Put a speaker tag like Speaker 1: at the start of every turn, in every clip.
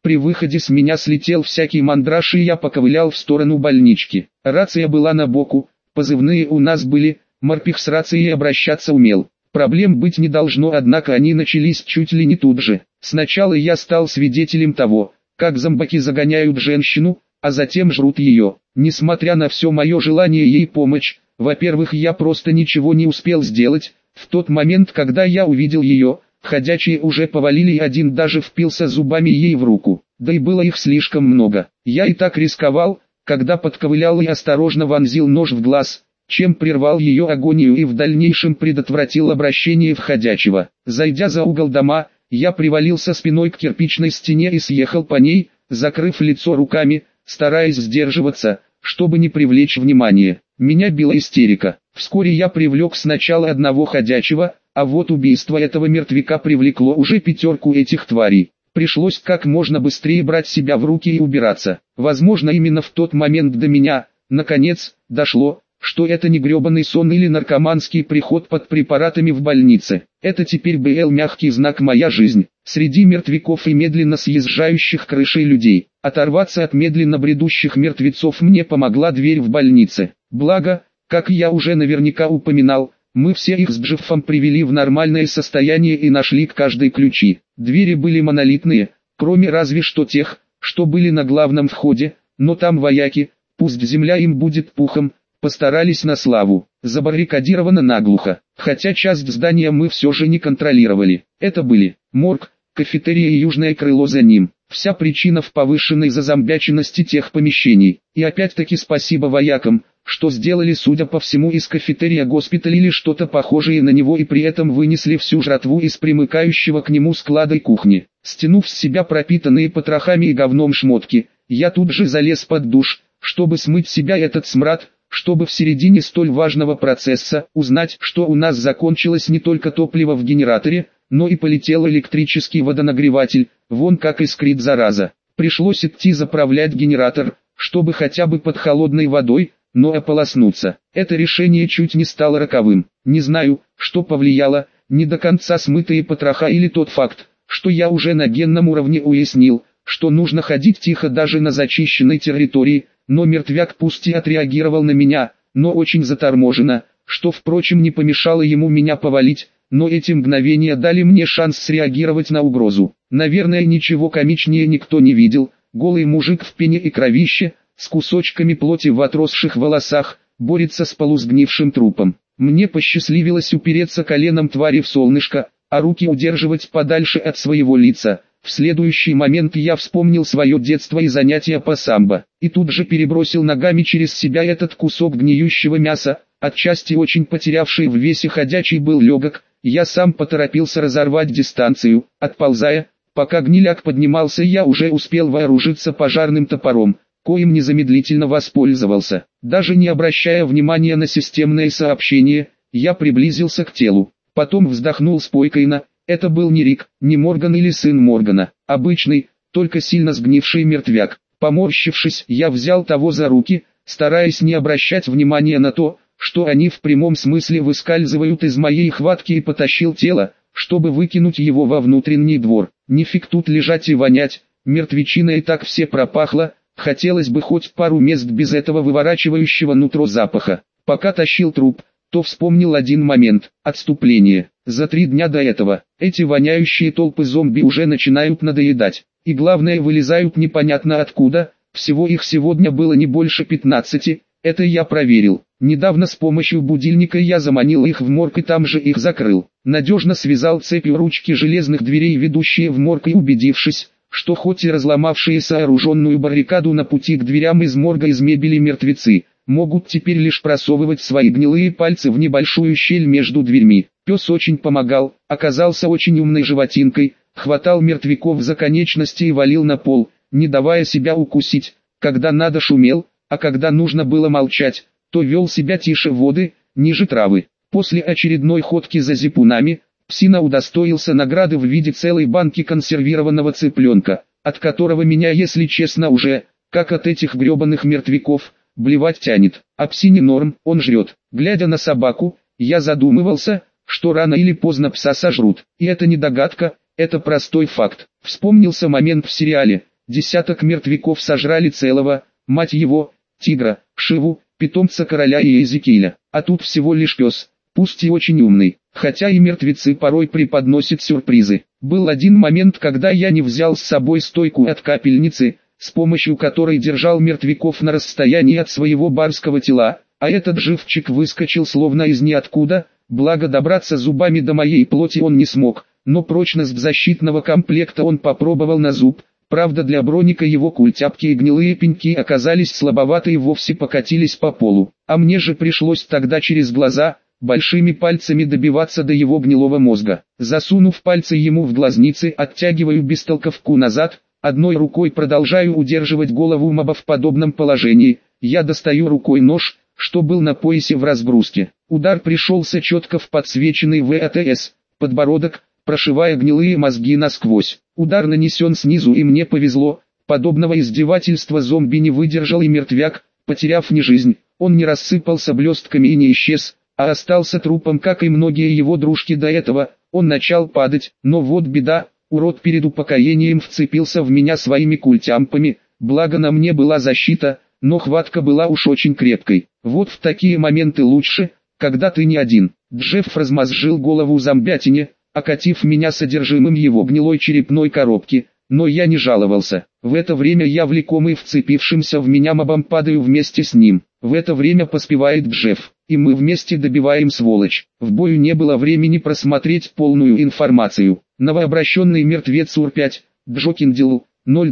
Speaker 1: при выходе с меня слетел всякий мандраж, и я поковылял в сторону больнички. Рация была на боку, позывные у нас были, морпех с рацией обращаться умел. Проблем быть не должно, однако они начались чуть ли не тут же. Сначала я стал свидетелем того, как зомбаки загоняют женщину, а затем жрут ее. Несмотря на все мое желание ей помочь, во-первых, я просто ничего не успел сделать. В тот момент, когда я увидел ее, ходячие уже повалили, и один даже впился зубами ей в руку. Да и было их слишком много. Я и так рисковал, когда подковылял и осторожно вонзил нож в глаз, чем прервал ее агонию и в дальнейшем предотвратил обращение в ходячего. Зайдя за угол дома, я привалился спиной к кирпичной стене и съехал по ней, закрыв лицо руками, стараясь сдерживаться, чтобы не привлечь внимание. Меня била истерика. Вскоре я привлек сначала одного ходячего, а вот убийство этого мертвяка привлекло уже 5 этих тварей. Пришлось как можно быстрее брать себя в руки и убираться. Возможно, именно в тот момент до меня, наконец, дошло, что это не гребаный сон или наркоманский приход под препаратами в больнице. Это теперь был мягкий знак моя жизнь. Среди мертвяков и медленно съезжающих крышей людей. Оторваться от медленно бредущих мертвецов мне помогла дверь в больнице. Благо, как я уже наверняка упоминал, мы все их с Джеффом привели в нормальное состояние и нашли к каждой ключи. Двери были монолитные, кроме разве что тех, что были на главном входе, но там вояки, пусть земля им будет пухом, постарались на славу. Забаррикадировано наглухо, хотя часть здания мы все же не контролировали. Это были морг, кафетерия и южное крыло за ним. Вся причина в повышенной зазомбяченности тех помещений. И опять-таки спасибо воякам, что сделали, судя по всему, из кафетерия госпиталь или что-то похожее на него, и при этом вынесли всю жратву из примыкающего к нему склада и кухни. Стянув с себя пропитанные потрохами и говном шмотки, я тут же залез под душ, чтобы смыть с себя этот смрад, чтобы в середине столь важного процесса узнать, что у нас закончилось не только топливо в генераторе, но и полетел электрический водонагреватель. Вон как искрит зараза. Пришлось идти заправлять генератор, чтобы хотя бы под холодной водой, но ополоснуться. Это решение чуть не стало роковым. Не знаю, что повлияло, не до конца смытые потроха или тот факт, что я уже на генном уровне уяснил, что нужно ходить тихо даже на зачищенной территории, но мертвяк пусть и отреагировал на меня, но очень заторможенно, что впрочем не помешало ему меня повалить, но эти мгновения дали мне шанс среагировать на угрозу. Наверное, ничего комичнее никто не видел. Голый мужик в пене и кровище, с кусочками плоти в отросших волосах, борется с полусгнившим трупом. Мне посчастливилось упереться коленом твари в солнышко, а руки удерживать подальше от своего лица. В следующий момент я вспомнил свое детство и занятия по самбо, и тут же перебросил ногами через себя этот кусок гниющего мяса, отчасти очень потерявший в весе ходячий был легок. Я сам поторопился разорвать дистанцию, отползая. Пока гниляк поднимался, я уже успел вооружиться пожарным топором, коим незамедлительно воспользовался. Даже не обращая внимания на системное сообщение, я приблизился к телу. Потом вздохнул спокойно. Это был не Рик, не Морган или сын Моргана, обычный, только сильно сгнивший мертвяк. Поморщившись, я взял того за руки, стараясь не обращать внимания на то, что они в прямом смысле выскальзывают из моей хватки, и потащил тело, чтобы выкинуть его во внутренний двор. Нифиг тут лежать и вонять, мертвечина и так все пропахло, хотелось бы хоть пару мест без этого выворачивающего нутро запаха. Пока тащил труп, то вспомнил один момент – отступление. За 3 дня до этого, эти воняющие толпы зомби уже начинают надоедать. И главное, вылезают непонятно откуда, всего их сегодня было не больше 15, это я проверил. Недавно с помощью будильника я заманил их в морг и там же их закрыл. Надежно связал цепью ручки железных дверей, ведущие в морг, и убедившись, что хоть и разломавшие сооруженную баррикаду на пути к дверям из морга из мебели мертвецы, могут теперь лишь просовывать свои гнилые пальцы в небольшую щель между дверьми. Пес очень помогал, оказался очень умной животинкой, хватал мертвяков за конечности и валил на пол, не давая себя укусить. Когда надо, шумел, а когда нужно было молчать, то вел себя тише воды, ниже травы. После очередной ходки за зипунами, псина удостоился награды в виде целой банки консервированного цыпленка, от которого меня, если честно, уже, как от этих гребаных мертвяков, блевать тянет. А псине норм, он жрет. Глядя на собаку, я задумывался, что рано или поздно пса сожрут. И это не догадка, это простой факт. Вспомнился момент в сериале, Десяток мертвяков сожрали целого, мать его, тигра, Шиву, питомца короля и Иезекииля. А тут всего лишь пес, пусть и очень умный, хотя и мертвецы порой преподносят сюрпризы. Был один момент, когда я не взял с собой стойку от капельницы, с помощью которой держал мертвяков на расстоянии от своего барского тела, а этот живчик выскочил словно из ниоткуда, благо добраться зубами до моей плоти он не смог, но прочность защитного комплекта он попробовал на зуб. Правда, для броника его культяпки и гнилые пеньки оказались слабоваты и вовсе покатились по полу, а мне же пришлось тогда через глаза, большими пальцами добиваться до его гнилого мозга. Засунув пальцы ему в глазницы, оттягиваю бестолковку назад, одной рукой продолжаю удерживать голову моба в подобном положении, я достаю рукой нож, что был на поясе в разгрузке. Удар пришелся четко в подсвеченный ВАТС, подбородок, прошивая гнилые мозги насквозь. Удар нанесен снизу, и мне повезло, подобного издевательства зомби не выдержал, и мертвяк, потеряв не жизнь, он не рассыпался блестками и не исчез, а остался трупом, как и многие его дружки до этого. Он начал падать, но вот беда, урод перед упокоением вцепился в меня своими культямпами, благо на мне была защита, но хватка была уж очень крепкой. Вот в такие моменты лучше, когда ты не один. Джефф размозжил голову зомбятине, окатив меня содержимым его гнилой черепной коробки, но я не жаловался. В это время я влекомый вцепившимся в меня мобом падаю вместе с ним. В это время поспевает Джефф, и мы вместе добиваем сволочь. В бою не было времени просмотреть полную информацию. Новообращенный мертвец УР-5, Джокиндил,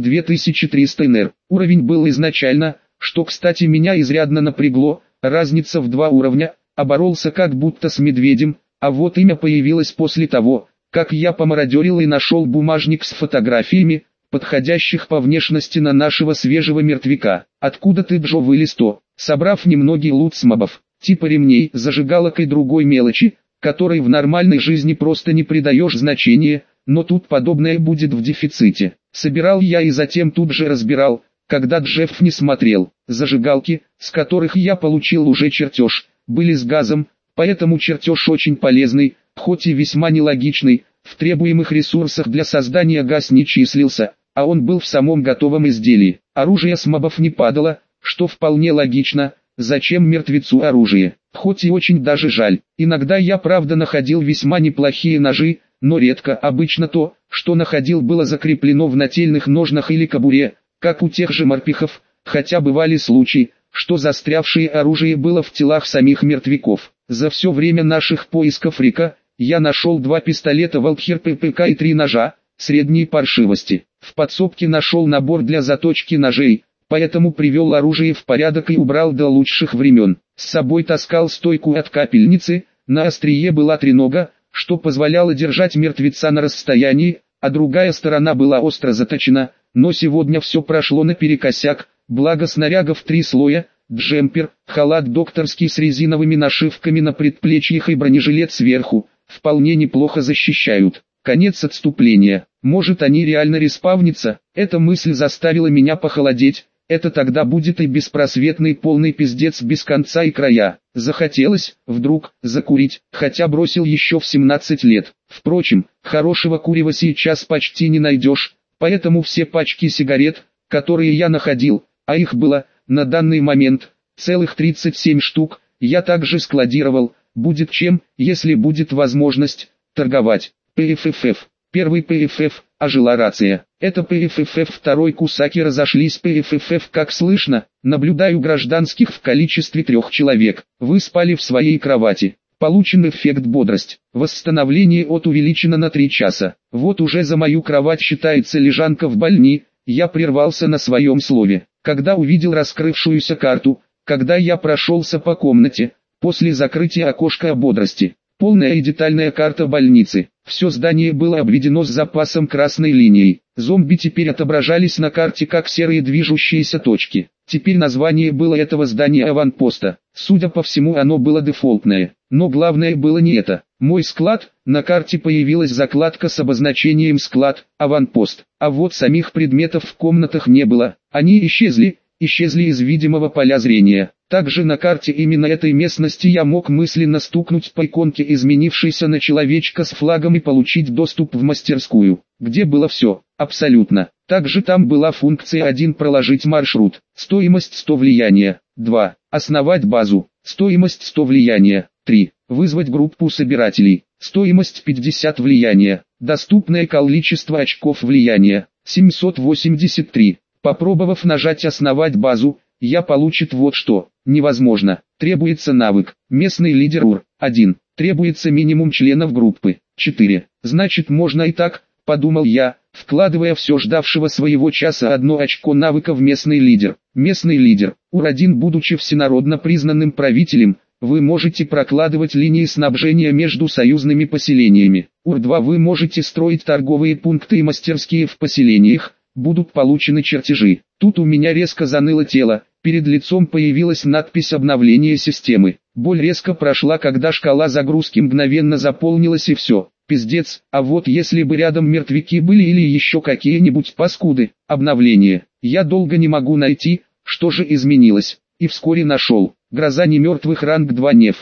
Speaker 1: 02300 НР. Уровень был изначально, что кстати меня изрядно напрягло, разница в 2 уровня, оборолся как будто с медведем. А вот имя появилось после того, как я помародерил и нашел бумажник с фотографиями, подходящих по внешности на нашего свежего мертвяка. Откуда ты, Джо, вылез то? Собрав немногие лут с мобов, типа ремней, зажигалок и другой мелочи, которой в нормальной жизни просто не придаешь значения, но тут подобное будет в дефиците. Собирал я и затем тут же разбирал, когда Джефф не смотрел. Зажигалки, с которых я получил уже чертеж, были с газом, поэтому чертеж очень полезный, хоть и весьма нелогичный, в требуемых ресурсах для создания газ не числился, а он был в самом готовом изделии. Оружие с мобов не падало, что вполне логично, зачем мертвецу оружие, хоть и очень даже жаль. Иногда я правда находил весьма неплохие ножи, но редко, обычно то, что находил, было закреплено в нательных ножнах или кобуре, как у тех же морпехов, хотя бывали случаи, что застрявшее оружие было в телах самих мертвяков. За все время наших поисков Рика, я нашел 2 пистолета Валкхер ППК и 3 ножа, средней паршивости. В подсобке нашел набор для заточки ножей, поэтому привел оружие в порядок и убрал до лучших времен. С собой таскал стойку от капельницы, на острие была тренога, что позволяло держать мертвеца на расстоянии, а другая сторона была остро заточена, но сегодня все прошло наперекосяк, благо снарягов 3 слоя, джемпер, халат докторский с резиновыми нашивками на предплечьях и бронежилет сверху, вполне неплохо защищают. Конец отступления. Может, они реально респавнятся? Эта мысль заставила меня похолодеть. Это тогда будет и беспросветный полный пиздец без конца и края. Захотелось, вдруг, закурить, хотя бросил еще в 17 лет. Впрочем, хорошего курева сейчас почти не найдешь, поэтому все пачки сигарет, которые я находил, а их было, на данный момент, целых 37 штук, я также складировал, будет чем, если будет возможность, торговать. ПФФ. Первый ПФФ, ожила рация. Это ПФФ, второй Кусаки разошлись. ПФФ, как слышно, наблюдаю гражданских в количестве 3 человек. Вы спали в своей кровати. Получен эффект бодрость. Восстановление от увеличено на 3 часа. Вот уже за мою кровать считается лежанка в больни. Я прервался на своем слове, когда увидел раскрывшуюся карту, когда я прошелся по комнате, после закрытия окошка о бодрости. Полная и детальная карта больницы. Все здание было обведено с запасом красной линией. Зомби теперь отображались на карте как серые движущиеся точки. Теперь название было этого здания аванпоста. Судя по всему, оно было дефолтное. Но главное было не это. Мой склад, на карте появилась закладка с обозначением склад, аванпост. А вот самих предметов в комнатах не было. Они исчезли, исчезли из видимого поля зрения. Также на карте именно этой местности я мог мысленно стукнуть по иконке, изменившейся на человечка с флагом, и получить доступ в мастерскую, где было все, абсолютно. Также там была функция 1 проложить маршрут, стоимость 100 влияния, 2 основать базу, стоимость 100 влияния, 3 вызвать группу собирателей, стоимость 50 влияния, доступное количество очков влияния, 783. Попробовав нажать «Основать базу», я получит вот что. Невозможно. Требуется навык. Местный лидер УР. 1. Требуется минимум членов группы. 4. Значит, можно и так, подумал я, вкладывая все ждавшего своего часа 1 очко навыка в местный лидер. Местный лидер. УР-1, будучи всенародно признанным правителем, вы можете прокладывать линии снабжения между союзными поселениями. УР-2, вы можете строить торговые пункты и мастерские в поселениях, будут получены чертежи. Тут у меня резко заныло тело, перед лицом появилась надпись «Обновление системы». Боль резко прошла, когда шкала загрузки мгновенно заполнилась, и все. Пиздец, а вот если бы рядом мертвяки были или еще какие-нибудь паскуды. Обновление. Я долго не могу найти, что же изменилось. И вскоре нашел. Гроза немертвых, ранг 2 НЕФ,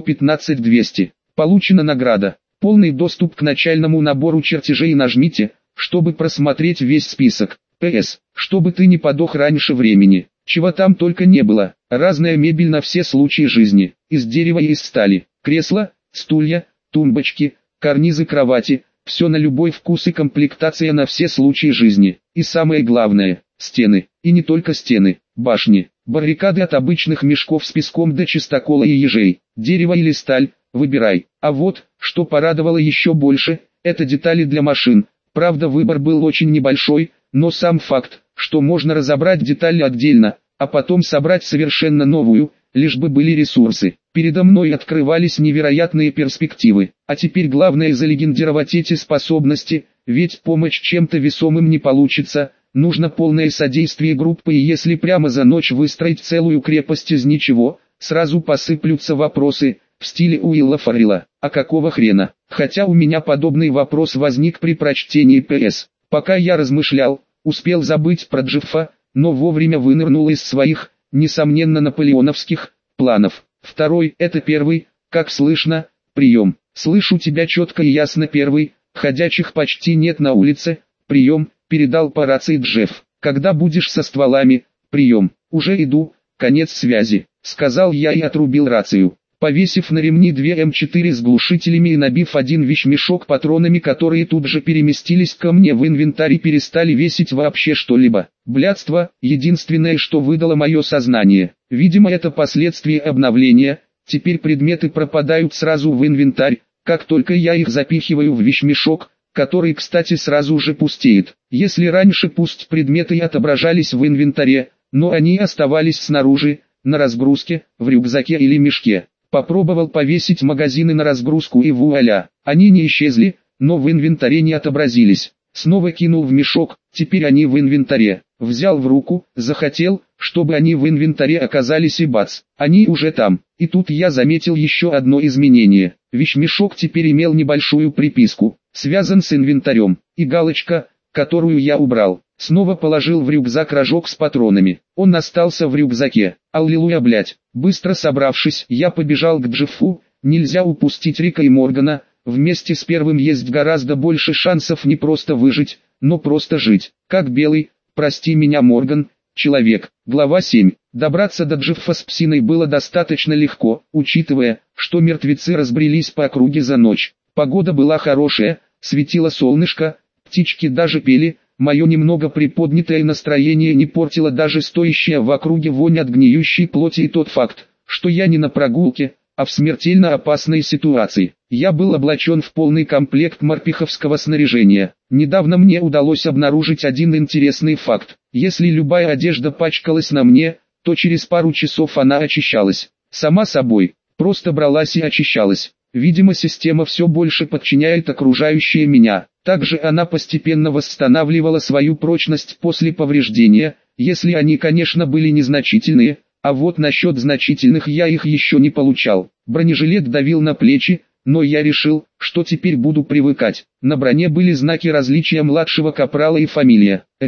Speaker 1: 115-200. Получена награда. Полный доступ к начальному набору чертежей. Нажмите, чтобы просмотреть весь список. ПС, чтобы ты не подох раньше времени. Чего там только не было. Разная мебель на все случаи жизни. Из дерева и из стали. Кресла, стулья, тумбочки, карнизы, кровати. Все на любой вкус и комплектация на все случаи жизни. И самое главное, стены. И не только стены, башни. Баррикады от обычных мешков с песком до чистокола и ежей. Дерево или сталь, выбирай. А вот, что порадовало еще больше, это детали для машин. Правда, выбор был очень небольшой, но сам факт, что можно разобрать детали отдельно, а потом собрать совершенно новую, лишь бы были ресурсы. Передо мной открывались невероятные перспективы. А теперь главное залегендировать эти способности, ведь помощь чем-то весомым не получится. Нужно полное содействие группы, и если прямо за ночь выстроить целую крепость из ничего, сразу посыплются вопросы, в стиле Уилла Фаррелла. А какого хрена? Хотя у меня подобный вопрос возник при прочтении ПС. Пока я размышлял, успел забыть про Джеффа, но вовремя вынырнул из своих, несомненно, наполеоновских планов. Второй, это первый, как слышно, прием. Слышу тебя четко и ясно. Первый, ходячих почти нет на улице, прием, передал по рации Джефф. Когда будешь со стволами, прием. Уже иду, конец связи, сказал я и отрубил рацию. Повесив на ремни 2 М4 с глушителями и набив один вещмешок патронами, которые тут же переместились ко мне в инвентарь и перестали весить вообще что-либо. Блядство, единственное, что выдало мое сознание. Видимо, это последствия обновления. Теперь предметы пропадают сразу в инвентарь, как только я их запихиваю в вещмешок, который, кстати, сразу же пустеет. Если раньше пусть предметы и отображались в инвентаре, но они оставались снаружи, на разгрузке, в рюкзаке или мешке. Попробовал повесить магазины на разгрузку, и вуаля, они не исчезли, но в инвентаре не отобразились. Снова кинул в мешок, теперь они в инвентаре. Взял в руку, захотел, чтобы они в инвентаре оказались, и бац, они уже там. И тут я заметил еще одно изменение. Вещмешок теперь имел небольшую приписку, связан с инвентарем, и галочка, которую я убрал. Снова положил в рюкзак рожок с патронами. Он остался в рюкзаке. Аллилуйя, блять. Быстро собравшись, я побежал к Джеффу. Нельзя упустить Рика и Моргана. Вместе с первым есть гораздо больше шансов не просто выжить, но просто жить. Как белый, прости меня, Морган, человек. Глава 7. Добраться до Джеффа с псиной было достаточно легко, учитывая, что мертвецы разбрелись по округе за ночь. Погода была хорошая, светило солнышко, птички даже пели. Мое немного приподнятое настроение не портило даже стоящая в округе вонь от гниющей плоти и тот факт, что я не на прогулке, а в смертельно опасной ситуации. Я был облачен в полный комплект морпеховского снаряжения. Недавно мне удалось обнаружить один интересный факт. Если любая одежда пачкалась на мне, то через пару часов она очищалась. Сама собой, просто бралась и очищалась. Видимо, система все больше подчиняет окружающее меня. Также она постепенно восстанавливала свою прочность после повреждения, если они, конечно, были незначительные, а вот насчет значительных я их еще не получал. Бронежилет давил на плечи, но я решил, что теперь буду привыкать. На броне были знаки различия младшего капрала и фамилия Ридл.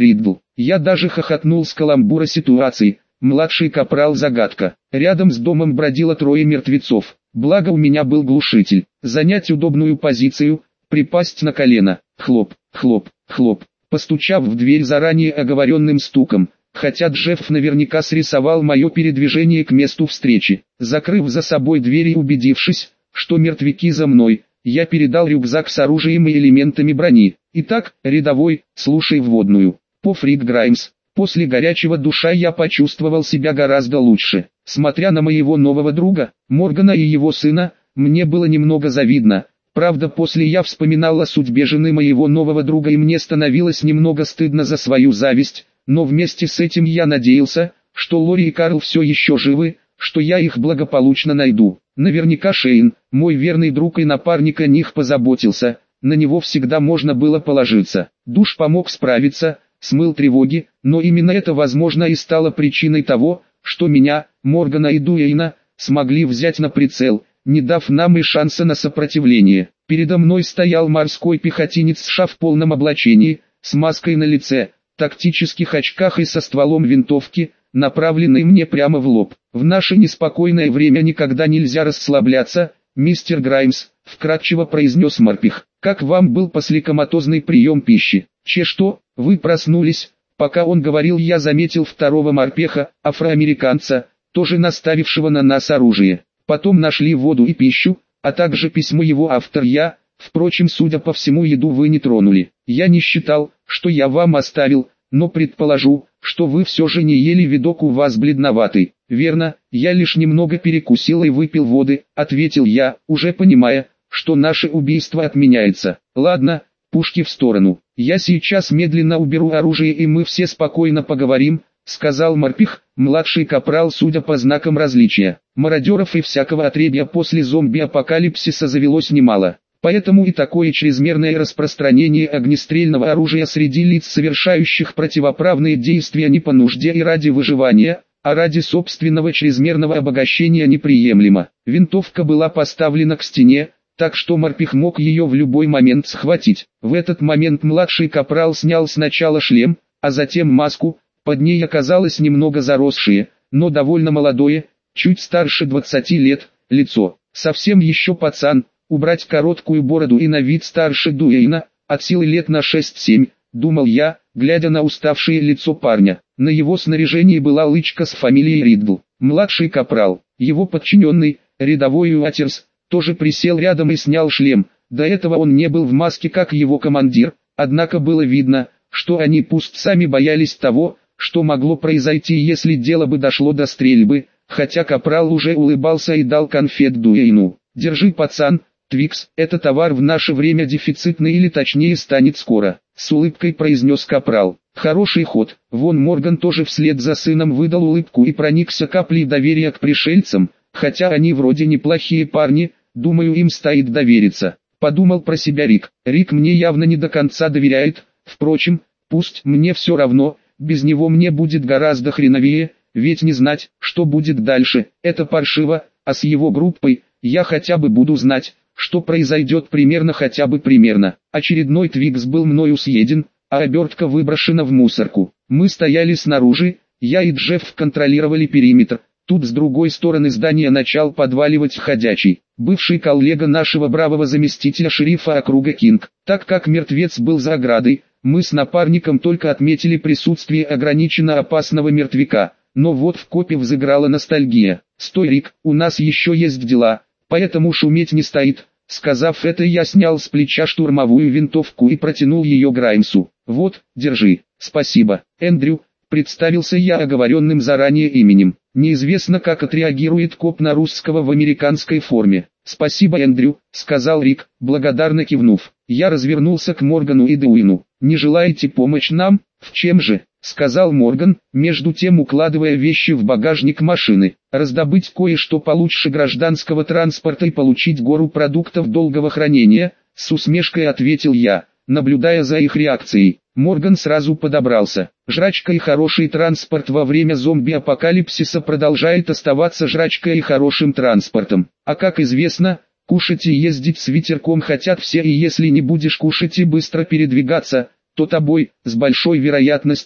Speaker 1: Я даже хохотнул с каламбура ситуации. Младший капрал загадка. Рядом с домом бродило трое мертвецов. Благо у меня был глушитель. Занять удобную позицию, припасть на колено. Хлоп, хлоп, хлоп. Постучав в дверь заранее оговоренным стуком, хотя Джефф наверняка срисовал мое передвижение к месту встречи. Закрыв за собой дверь и убедившись, что мертвяки за мной, я передал рюкзак с оружием и элементами брони. Итак, рядовой, слушай вводную. Поф Рик Граймс. После горячего душа я почувствовал себя гораздо лучше. Смотря на моего нового друга, Моргана и его сына, мне было немного завидно. Правда, после я вспоминал о судьбе жены моего нового друга и мне становилось немного стыдно за свою зависть, но вместе с этим я надеялся, что Лори и Карл все еще живы, что я их благополучно найду. Наверняка Шейн, мой верный друг и напарник, о них позаботился, на него всегда можно было положиться. Душ помог справиться, смыл тревоги, но именно это возможно и стало причиной того, что меня, Моргана и Дуэйна, смогли взять на прицел, не дав нам и шанса на сопротивление. Передо мной стоял морской пехотинец США в полном облачении, с маской на лице, тактических очках и со стволом винтовки, направленной мне прямо в лоб. В наше неспокойное время никогда нельзя расслабляться, мистер Граймс, вкратчиво произнес морпех. Как вам был послекоматозный прием пищи? Что, вы проснулись? Пока он говорил, я заметил второго морпеха, афроамериканца, тоже наставившего на нас оружие. Потом нашли воду и пищу, а также письмо его автор я, впрочем, судя по всему, еду вы не тронули. Я не считал, что я вам оставил, но предположу, что вы все же не ели, видок у вас бледноватый. Верно, я лишь немного перекусил и выпил воды, ответил я, уже понимая, что наше убийство отменяется. Ладно, пушки в сторону. Я сейчас медленно уберу оружие и мы все спокойно поговорим, сказал морпех, младший капрал, судя по знакам различия. Мародеров и всякого отребья после зомби-апокалипсиса завелось немало. Поэтому и такое чрезмерное распространение огнестрельного оружия среди лиц, совершающих противоправные действия не по нужде и ради выживания, а ради собственного чрезмерного обогащения, неприемлемо. Винтовка была поставлена к стене, так что морпех мог ее в любой момент схватить. В этот момент младший капрал снял сначала шлем, а затем маску, под ней оказалось немного заросшее, но довольно молодое, чуть старше 20 лет, лицо. Совсем еще пацан, убрать короткую бороду и на вид старше Дуэйна, от силы лет на 6-7, думал я, глядя на уставшее лицо парня. На его снаряжении была лычка с фамилией Риддл. Младший капрал, его подчиненный, рядовой Уатерс, тоже присел рядом и снял шлем. До этого он не был в маске, как его командир, однако было видно, что они пусть сами боялись того, что могло произойти, если дело бы дошло до стрельбы, хотя капрал уже улыбался и дал конфет Дуэйну. «Держи, пацан, Твикс, это товар в наше время дефицитный, или точнее станет скоро», — с улыбкой произнес капрал. «Хороший ход». Вон Морган тоже вслед за сыном выдал улыбку и проникся каплей доверия к пришельцам, хотя они вроде неплохие парни, думаю, им стоит довериться. Подумал про себя Рик. Рик мне явно не до конца доверяет, впрочем, пусть, мне все равно, без него мне будет гораздо хреновее, ведь не знать, что будет дальше, это паршиво, а с его группой, я хотя бы буду знать, что произойдет хотя бы примерно. Очередной Твикс был мною съеден, а обертка выброшена в мусорку. Мы стояли снаружи, я и Джефф контролировали периметр. Тут с другой стороны здания начал подваливать ходячий, бывший коллега нашего бравого заместителя шерифа округа Кинг. Так как мертвец был за оградой, мы с напарником только отметили присутствие ограниченно опасного мертвяка. Но вот в копе взыграла ностальгия. «Стой, Рик, у нас еще есть дела, поэтому шуметь не стоит». Сказав это, я снял с плеча штурмовую винтовку и протянул ее Граймсу. «Вот, держи». «Спасибо, Эндрю», представился я оговоренным заранее именем. Неизвестно, как отреагирует коп на русского в американской форме. «Спасибо, Эндрю», — сказал Рик, благодарно кивнув. Я развернулся к Моргану и Дуэйну. «Не желаете помочь нам? В чем же?» — сказал Морган, между тем укладывая вещи в багажник машины. «Раздобыть кое-что получше гражданского транспорта и получить гору продуктов долгого хранения», — с усмешкой ответил я, наблюдая за их реакцией. Морган сразу подобрался. «Жрачка и хороший транспорт во время зомби-апокалипсиса продолжает оставаться жрачкой и хорошим транспортом. А как известно, кушать и ездить с ветерком хотят все, и если не будешь кушать и быстро передвигаться, то тобой, с большой вероятностью,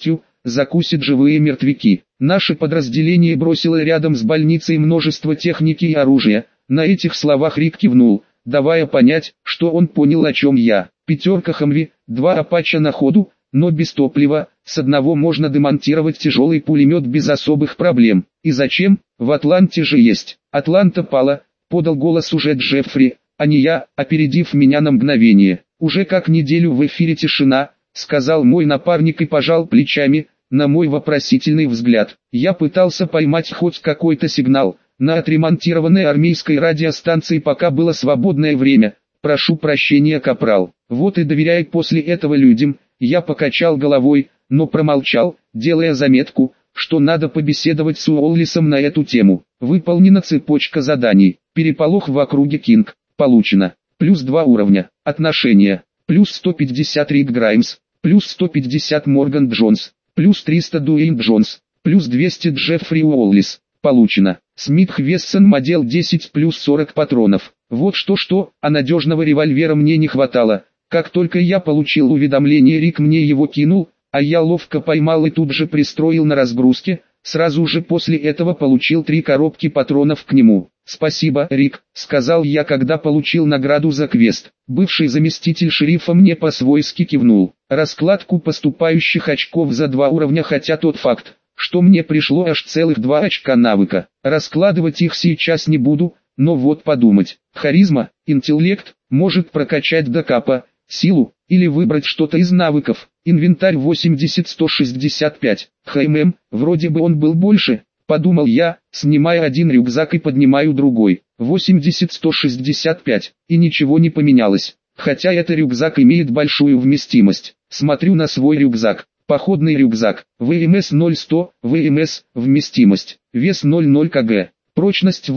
Speaker 1: закусят живые мертвяки. Наше подразделение бросило рядом с больницей множество техники и оружия. На этих словах Рик кивнул, давая понять, что он понял, о чем я. 5 Хамви, 2 Апача на ходу, но без топлива, с одного можно демонтировать тяжелый пулемет без особых проблем. И зачем? В Атланте же есть. Атланта пала, подал голос уже Джеффри, а не я, опередив меня на мгновение. Уже как неделю в эфире тишина, сказал мой напарник и пожал плечами. На мой вопросительный взгляд, я пытался поймать хоть какой-то сигнал. На отремонтированной армейской радиостанции пока было свободное время. Прошу прощения, капрал. Вот и доверяй после этого людям. Я покачал головой, но промолчал, делая заметку, что надо побеседовать с Уоллисом на эту тему. Выполнена цепочка заданий. Переполох в округе Кинг. Получено. Плюс 2 уровня. Отношения. Плюс 150 Рик Граймс. Плюс 150 Морган Джонс. Плюс 300 Дуэйн Джонс. Плюс 200 Джеффри Уоллис. Получено. Смит Вессон модел 10 плюс 40 патронов. Вот что, а надежного револьвера мне не хватало. Как только я получил уведомление, Рик мне его кинул, а я ловко поймал и тут же пристроил на разгрузке. Сразу же после этого получил 3 коробки патронов к нему. «Спасибо, Рик», — сказал я, когда получил награду за квест. Бывший заместитель шерифа мне по-свойски кивнул. Раскладку поступающих очков за 2 уровня, хотя тот факт, что мне пришло аж целых 2 очка навыка. Раскладывать их сейчас не буду, но вот подумать. Харизма, интеллект, может прокачать до капа, силу, или выбрать что-то из навыков. Инвентарь 80-165. Вроде бы он был больше, подумал я, снимая один рюкзак и поднимаю другой. 80-165, и ничего не поменялось. Хотя этот рюкзак имеет большую вместимость. Смотрю на свой рюкзак. Походный рюкзак. ВМС 0,100, ВМС, вместимость. Вес 0,0 кг. Прочность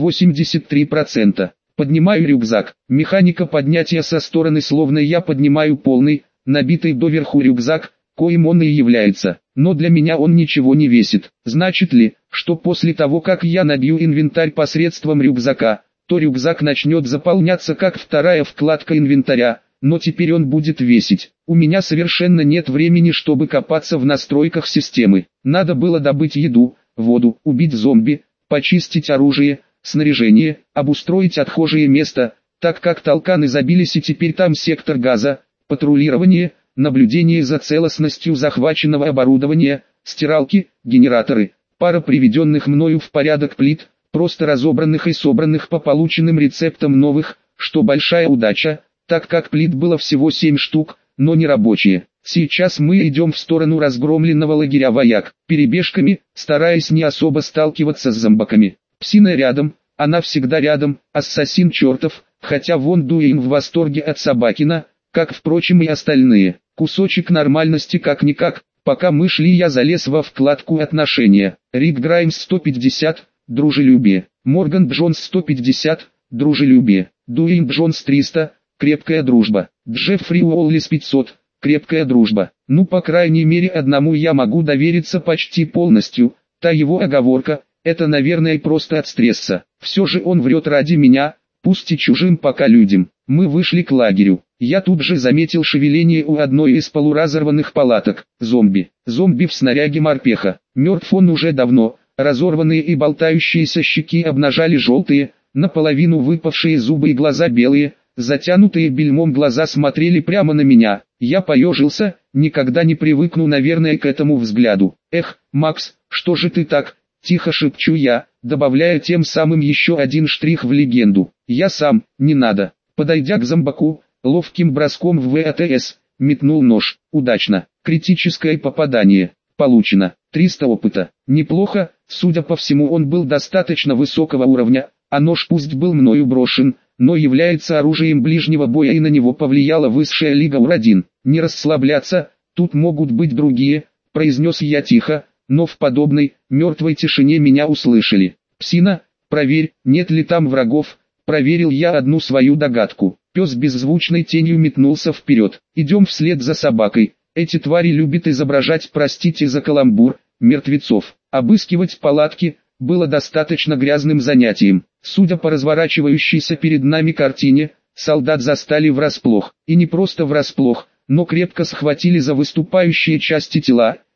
Speaker 1: 83%. Поднимаю рюкзак. Механика поднятия со стороны, словно я поднимаю полный, набитый доверху рюкзак, коим он и является. Но для меня он ничего не весит. Значит ли, что после того, как я набью инвентарь посредством рюкзака, то рюкзак начнет заполняться как вторая вкладка инвентаря, но теперь он будет весить. У меня совершенно нет времени, чтобы копаться в настройках системы. Надо было добыть еду, воду, убить зомби, почистить оружие, снаряжение, обустроить отхожее место, так как толканы забились и теперь там сектор газа, патрулирование, наблюдение за целостностью захваченного оборудования, стиралки, генераторы, пара приведенных мною в порядок плит, просто разобранных и собранных по полученным рецептам новых, что большая удача, так как плит было всего 7 штук, но не рабочие. Сейчас мы идем в сторону разгромленного лагеря вояк, перебежками, стараясь не особо сталкиваться с зомбаками. Псина рядом, она всегда рядом, ассасин чертов, хотя вон Дуэйн в восторге от Собакина, как впрочем и остальные. Кусочек нормальности как-никак. Пока мы шли, я залез во вкладку отношения. Рик Граймс 150, дружелюбие. Морган Джонс 150, дружелюбие. Дуэйн Джонс 300, крепкая дружба. Джеффри Уоллис 500, крепкая дружба. Ну, по крайней мере, одному я могу довериться почти полностью. Та его оговорка, это, наверное, просто от стресса. Все же он врет ради меня, пусть и чужим пока людям. Мы вышли к лагерю. Я тут же заметил шевеление у одной из полуразорванных палаток. Зомби. Зомби в снаряге морпеха. Мертв он уже давно. Разорванные и болтающиеся щеки обнажали желтые, наполовину выпавшие зубы и глаза белые. Затянутые бельмом глаза смотрели прямо на меня. Я поежился, никогда не привыкну, наверное, к этому взгляду. Эх, Макс, что же ты так? Тихо шепчу я, добавляя тем самым еще один штрих в легенду. Я сам, не надо. Подойдя к зомбаку, ловким броском в ВАТС, метнул нож. Удачно. Критическое попадание. Получено. 300 опыта. Неплохо, судя по всему, он был достаточно высокого уровня, а нож пусть был мною брошен, но является оружием ближнего боя, и на него повлияла высшая лига УР-1. Не расслабляться, тут могут быть другие, произнес я тихо, но в подобной, мертвой тишине меня услышали. Псина, проверь, нет ли там врагов, проверил я одну свою догадку. Пес беззвучной тенью метнулся вперед. Идем вслед за собакой. Эти твари любят изображать, простите за каламбур, мертвецов. Обыскивать палатки было достаточно грязным занятием. Судя по разворачивающейся перед нами картине, солдат застали врасплох. И не просто врасплох, но крепко схватили за выступающие части тела,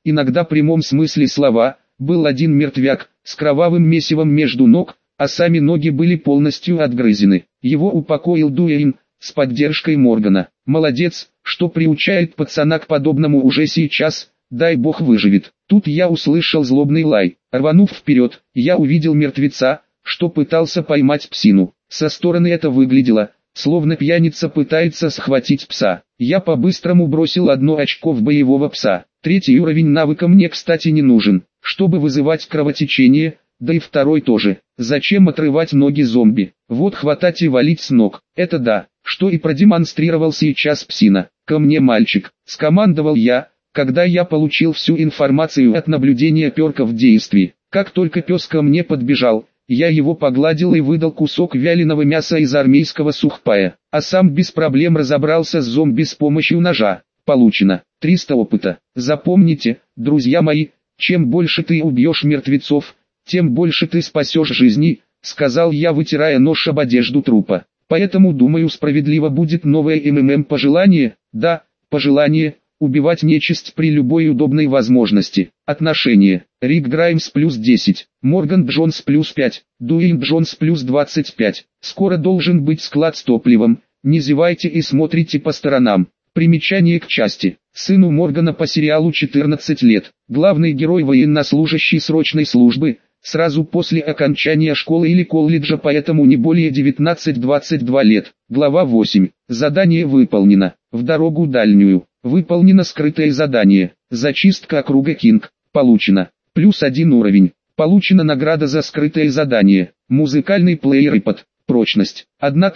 Speaker 1: иногда в прямом смысле слова, был один мертвяк, с кровавым месивом между ног, а сами ноги были полностью отгрызены. Его упокоил Дуэйн, с поддержкой Моргана. Молодец, что приучает пацана к подобному уже сейчас, дай бог выживет. Тут я услышал злобный лай. Рванув вперед, я увидел мертвеца, что пытался поймать псину. Со стороны это выглядело, словно пьяница пытается схватить пса. Я по-быстрому бросил 1 очко в боевого пса. 3-й уровень навыка мне, кстати, не нужен, чтобы вызывать кровотечение, да и 2-й тоже. Зачем отрывать ноги зомби? Вот хватать и валить с ног. Это да, что и продемонстрировал сейчас псина. «Ко мне, мальчик», — скомандовал я, когда я получил всю информацию от наблюдения перка в действии. Как только пес ко мне подбежал, я его погладил и выдал кусок вяленого мяса из армейского сухпая, а сам без проблем разобрался с зомби с помощью ножа. Получено 300 опыта. Запомните, друзья мои, чем больше ты убьешь мертвецов, тем больше ты спасешь жизни, сказал я, вытирая нож об одежду трупа. Поэтому, думаю, справедливо будет новое пожелание, да, пожелание, убивать нечисть при любой удобной возможности. Отношения. Рик Граймс плюс 10, Морган Джонс плюс 5, Дуэйн Джонс плюс 25. Скоро должен быть склад с топливом, не зевайте и смотрите по сторонам. Примечание к части. Сыну Моргана по сериалу 14 лет. Главный герой военнослужащий срочной службы, сразу после окончания школы или колледжа, поэтому не более 19-22 лет. Глава 8. Задание выполнено. В дорогу дальнюю. Выполнено скрытое задание. Зачистка округа Кинг. Получено. Плюс 1 уровень. Получена награда за скрытое задание. Музыкальный плеер iPod. Прочность.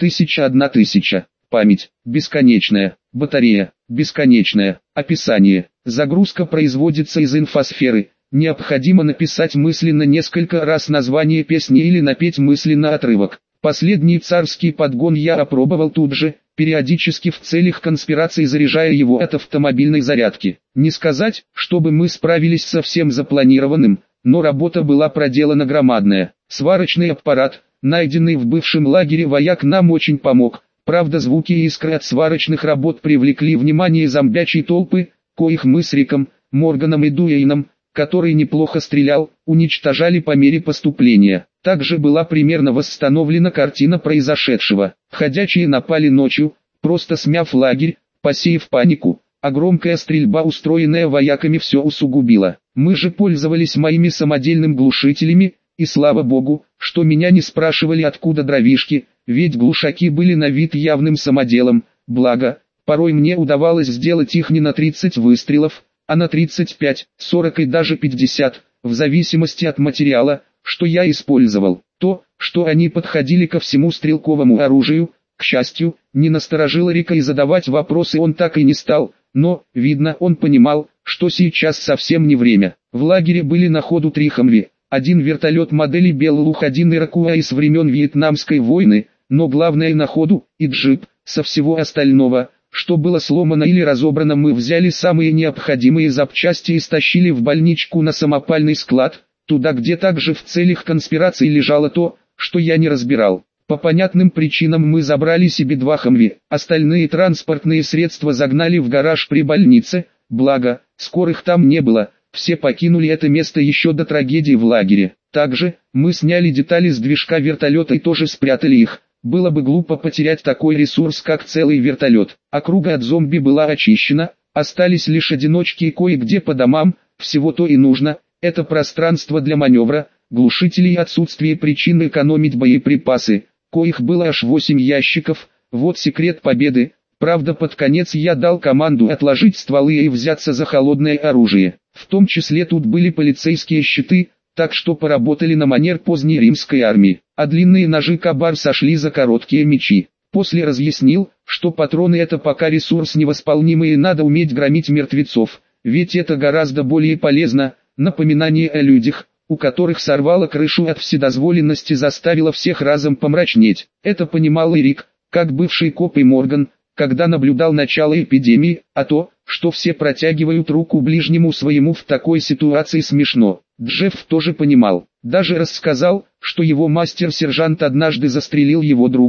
Speaker 1: 1000. Память. Бесконечная. Батарея. Бесконечная. Описание. Загрузка производится из инфосферы. Необходимо написать мысленно несколько раз название песни или напеть мысленно отрывок. Последний царский подгон я опробовал тут же, периодически в целях конспирации заряжая его от автомобильной зарядки. Не сказать, чтобы мы справились со всем запланированным, но работа была проделана громадная. Сварочный аппарат, найденный в бывшем лагере вояк, нам очень помог. Правда, звуки и искры от сварочных работ привлекли внимание зомбячей толпы, коих мы с Риком, Морганом и Дуэйном, который неплохо стрелял, уничтожали по мере поступления. Также была примерно восстановлена картина произошедшего. Ходячие напали ночью, просто смяв лагерь, посеяв панику, а громкая стрельба, устроенная вояками, все усугубила. Мы же пользовались моими самодельными глушителями, и слава богу, что меня не спрашивали, откуда дровишки, ведь глушаки были на вид явным самоделом. Благо, порой мне удавалось сделать их не на 30 выстрелов, а на 35, 40 и даже 50, в зависимости от материала, что я использовал. То, что они подходили ко всему стрелковому оружию, к счастью, не насторожило Рика, и задавать вопросы он так и не стал, но, видно, он понимал, что сейчас совсем не время. В лагере были на ходу 3 Хамви, 1 вертолет модели Беллух, 1 Иракуа из времен Вьетнамской войны, но главное на ходу, и джип. Со всего остального, что было сломано или разобрано, мы взяли самые необходимые запчасти и стащили в больничку на самопальный склад, туда, где также в целях конспирации лежало то, что я не разбирал. По понятным причинам мы забрали себе 2 Хамви, остальные транспортные средства загнали в гараж при больнице, благо, скорых там не было, все покинули это место еще до трагедии в лагере. Также, мы сняли детали с движка вертолета и тоже спрятали их. Было бы глупо потерять такой ресурс, как целый вертолет. Округа от зомби была очищена, остались лишь одиночки и кое-где по домам, всего то и нужно. Это пространство для маневра, глушителей и отсутствие причин экономить боеприпасы, коих было аж 8 ящиков. Вот секрет победы. Правда, под конец я дал команду отложить стволы и взяться за холодное оружие. В том числе тут были полицейские щиты, так что поработали на манер поздней римской армии, а длинные ножи Кабар сошли за короткие мечи. После разъяснил, что патроны — это пока ресурс невосполнимый и надо уметь громить мертвецов, ведь это гораздо более полезно. Напоминание о людях, у которых сорвало крышу от вседозволенности, заставило всех разом помрачнеть. Это понимал и Рик, как бывший коп, и Морган, когда наблюдал начало эпидемии, а то, что все протягивают руку ближнему своему в такой ситуации, смешно. Джефф тоже понимал, даже рассказал, что его мастер-сержант однажды застрелил его друга,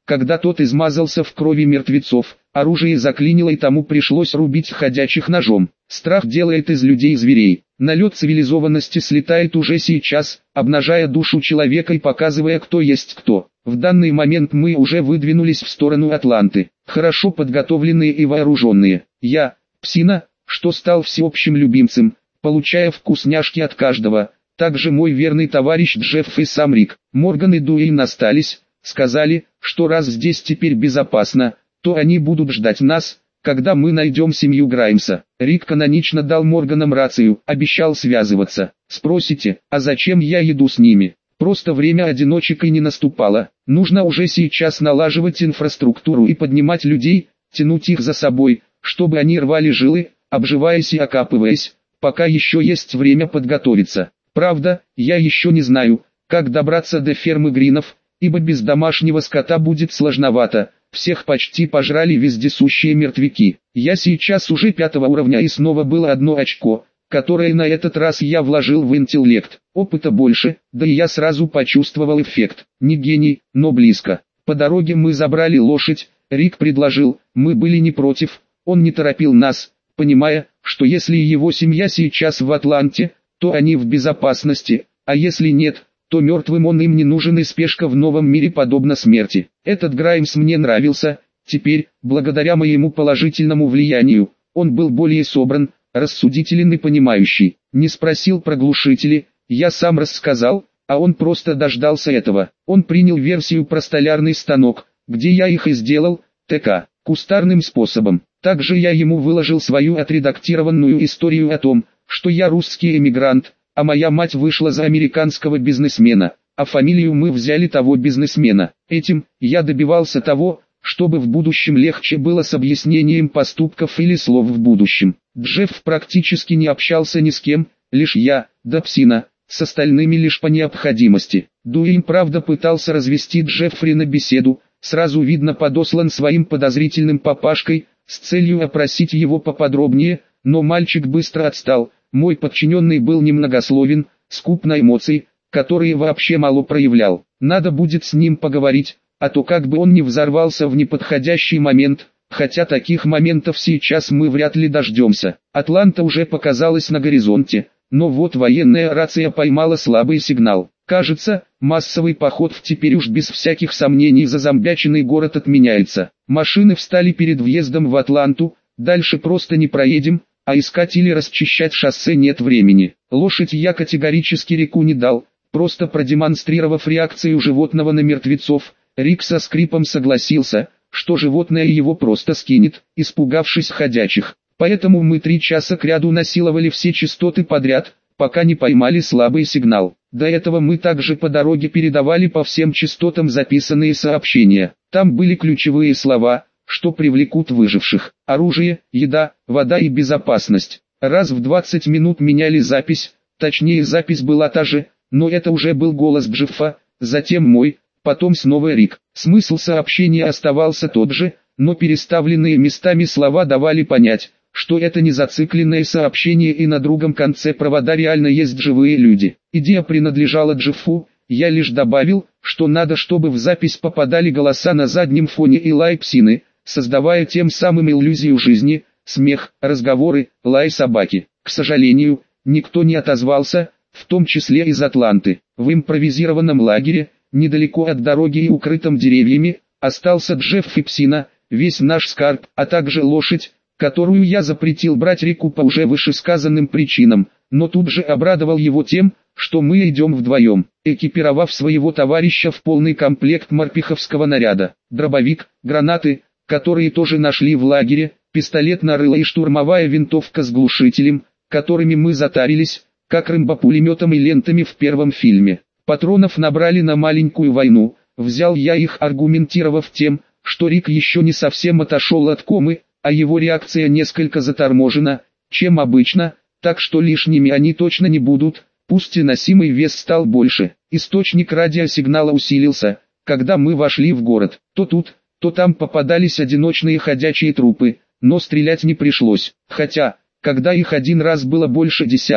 Speaker 1: Когда тот измазался в крови мертвецов, оружие заклинило и тому пришлось рубить ходячих ножом. Страх делает из людей зверей. Налет цивилизованности слетает уже сейчас, обнажая душу человека и показывая, кто есть кто. В данный момент мы уже выдвинулись в сторону Атланты, хорошо подготовленные и вооруженные. Я, Псина, что стал всеобщим любимцем, получая вкусняшки от каждого. Также мой верный товарищ Джефф и сам Рик. Морган и Дуэйн остались, сказали, что раз здесь теперь безопасно, то они будут ждать нас, когда мы найдем семью Граймса. Рик канонично дал Морганам рацию, обещал связываться. Спросите, а зачем я иду с ними? Просто время одиночек и не наступало. Нужно уже сейчас налаживать инфраструктуру и поднимать людей, тянуть их за собой, чтобы они рвали жилы, обживаясь и окапываясь, пока еще есть время подготовиться. Правда, я еще не знаю, как добраться до фермы Гринов, ибо без домашнего скота будет сложновато, всех почти пожрали вездесущие мертвяки. Я сейчас уже 5-го уровня и снова было 1 очко, которое на этот раз я вложил в интеллект. Опыта больше, да и я сразу почувствовал эффект. Не гений, но близко. По дороге мы забрали лошадь, Рик предложил, мы были не против, он не торопил нас, понимая, что если его семья сейчас в Атланте, то они в безопасности, а если нет, то мертвым он им не нужен и спешка в новом мире подобна смерти. Этот Граймс мне нравился, теперь, благодаря моему положительному влиянию, он был более собран, рассудителен и понимающий. Не спросил про глушители, я сам рассказал, а он просто дождался этого. Он принял версию про столярный станок, где я их и сделал, ТК, кустарным способом. Также я ему выложил свою отредактированную историю о том, что я русский эмигрант, а моя мать вышла за американского бизнесмена, а фамилию мы взяли того бизнесмена. Этим я добивался того, чтобы в будущем легче было с объяснением поступков или слов в будущем. Джефф практически не общался ни с кем, лишь я, да Псина, с остальными лишь по необходимости. Дуэйн правда пытался развести Джеффри на беседу, сразу видно подослан своим подозрительным папашкой, с целью опросить его поподробнее, но мальчик быстро отстал. Мой подчиненный был немногословен, скуп на эмоции, которые вообще мало проявлял. Надо будет с ним поговорить, а то как бы он не взорвался в неподходящий момент, хотя таких моментов сейчас мы вряд ли дождемся. Атланта уже показалась на горизонте, но вот военная рация поймала слабый сигнал. Кажется, массовый поход теперь уж без всяких сомнений зазомбяченный город отменяется. Машины встали перед въездом в Атланту, дальше просто не проедем, а искать или расчищать шоссе нет времени. Лошадь я категорически Рику не дал, просто продемонстрировав реакцию животного на мертвецов. Рик со скрипом согласился, что животное его просто скинет, испугавшись ходячих. Поэтому мы 3 часа кряду насиловали все частоты подряд, пока не поймали слабый сигнал. До этого мы также по дороге передавали по всем частотам записанные сообщения. Там были ключевые слова, что привлекут выживших: оружие, еда, вода и безопасность. Раз в 20 минут меняли запись, точнее запись была та же, но это уже был голос Джеффа, затем мой, потом снова Рик. Смысл сообщения оставался тот же, но переставленные местами слова давали понять, что это не зацикленное сообщение и на другом конце провода реально есть живые люди. Идея принадлежала Джеффу, я лишь добавил, что надо, чтобы в запись попадали голоса на заднем фоне и лай Псины, создавая тем самым иллюзию жизни, смех, разговоры, лай собаки. К сожалению, никто не отозвался, в том числе из Атланты. В импровизированном лагере, недалеко от дороги и укрытом деревьями, остался Джефф и Псина, весь наш скарб, а также лошадь, которую я запретил брать Рику по уже вышесказанным причинам, но тут же обрадовал его тем, что мы идем вдвоем, экипировав своего товарища в полный комплект морпеховского наряда, дробовик, гранаты, которые тоже нашли в лагере, пистолет на рыло и штурмовая винтовка с глушителем, которыми мы затарились, как Рэмбо пулеметом и лентами в первом фильме. Патронов набрали на маленькую войну, взял я их, аргументировав тем, что Рик еще не совсем отошел от комы, а его реакция несколько заторможена, чем обычно, так что лишними они точно не будут, пусть и носимый вес стал больше. Источник радиосигнала усилился, когда мы вошли в город. То тут, то там попадались одиночные ходячие трупы, но стрелять не пришлось, хотя, когда их один раз было больше десятка,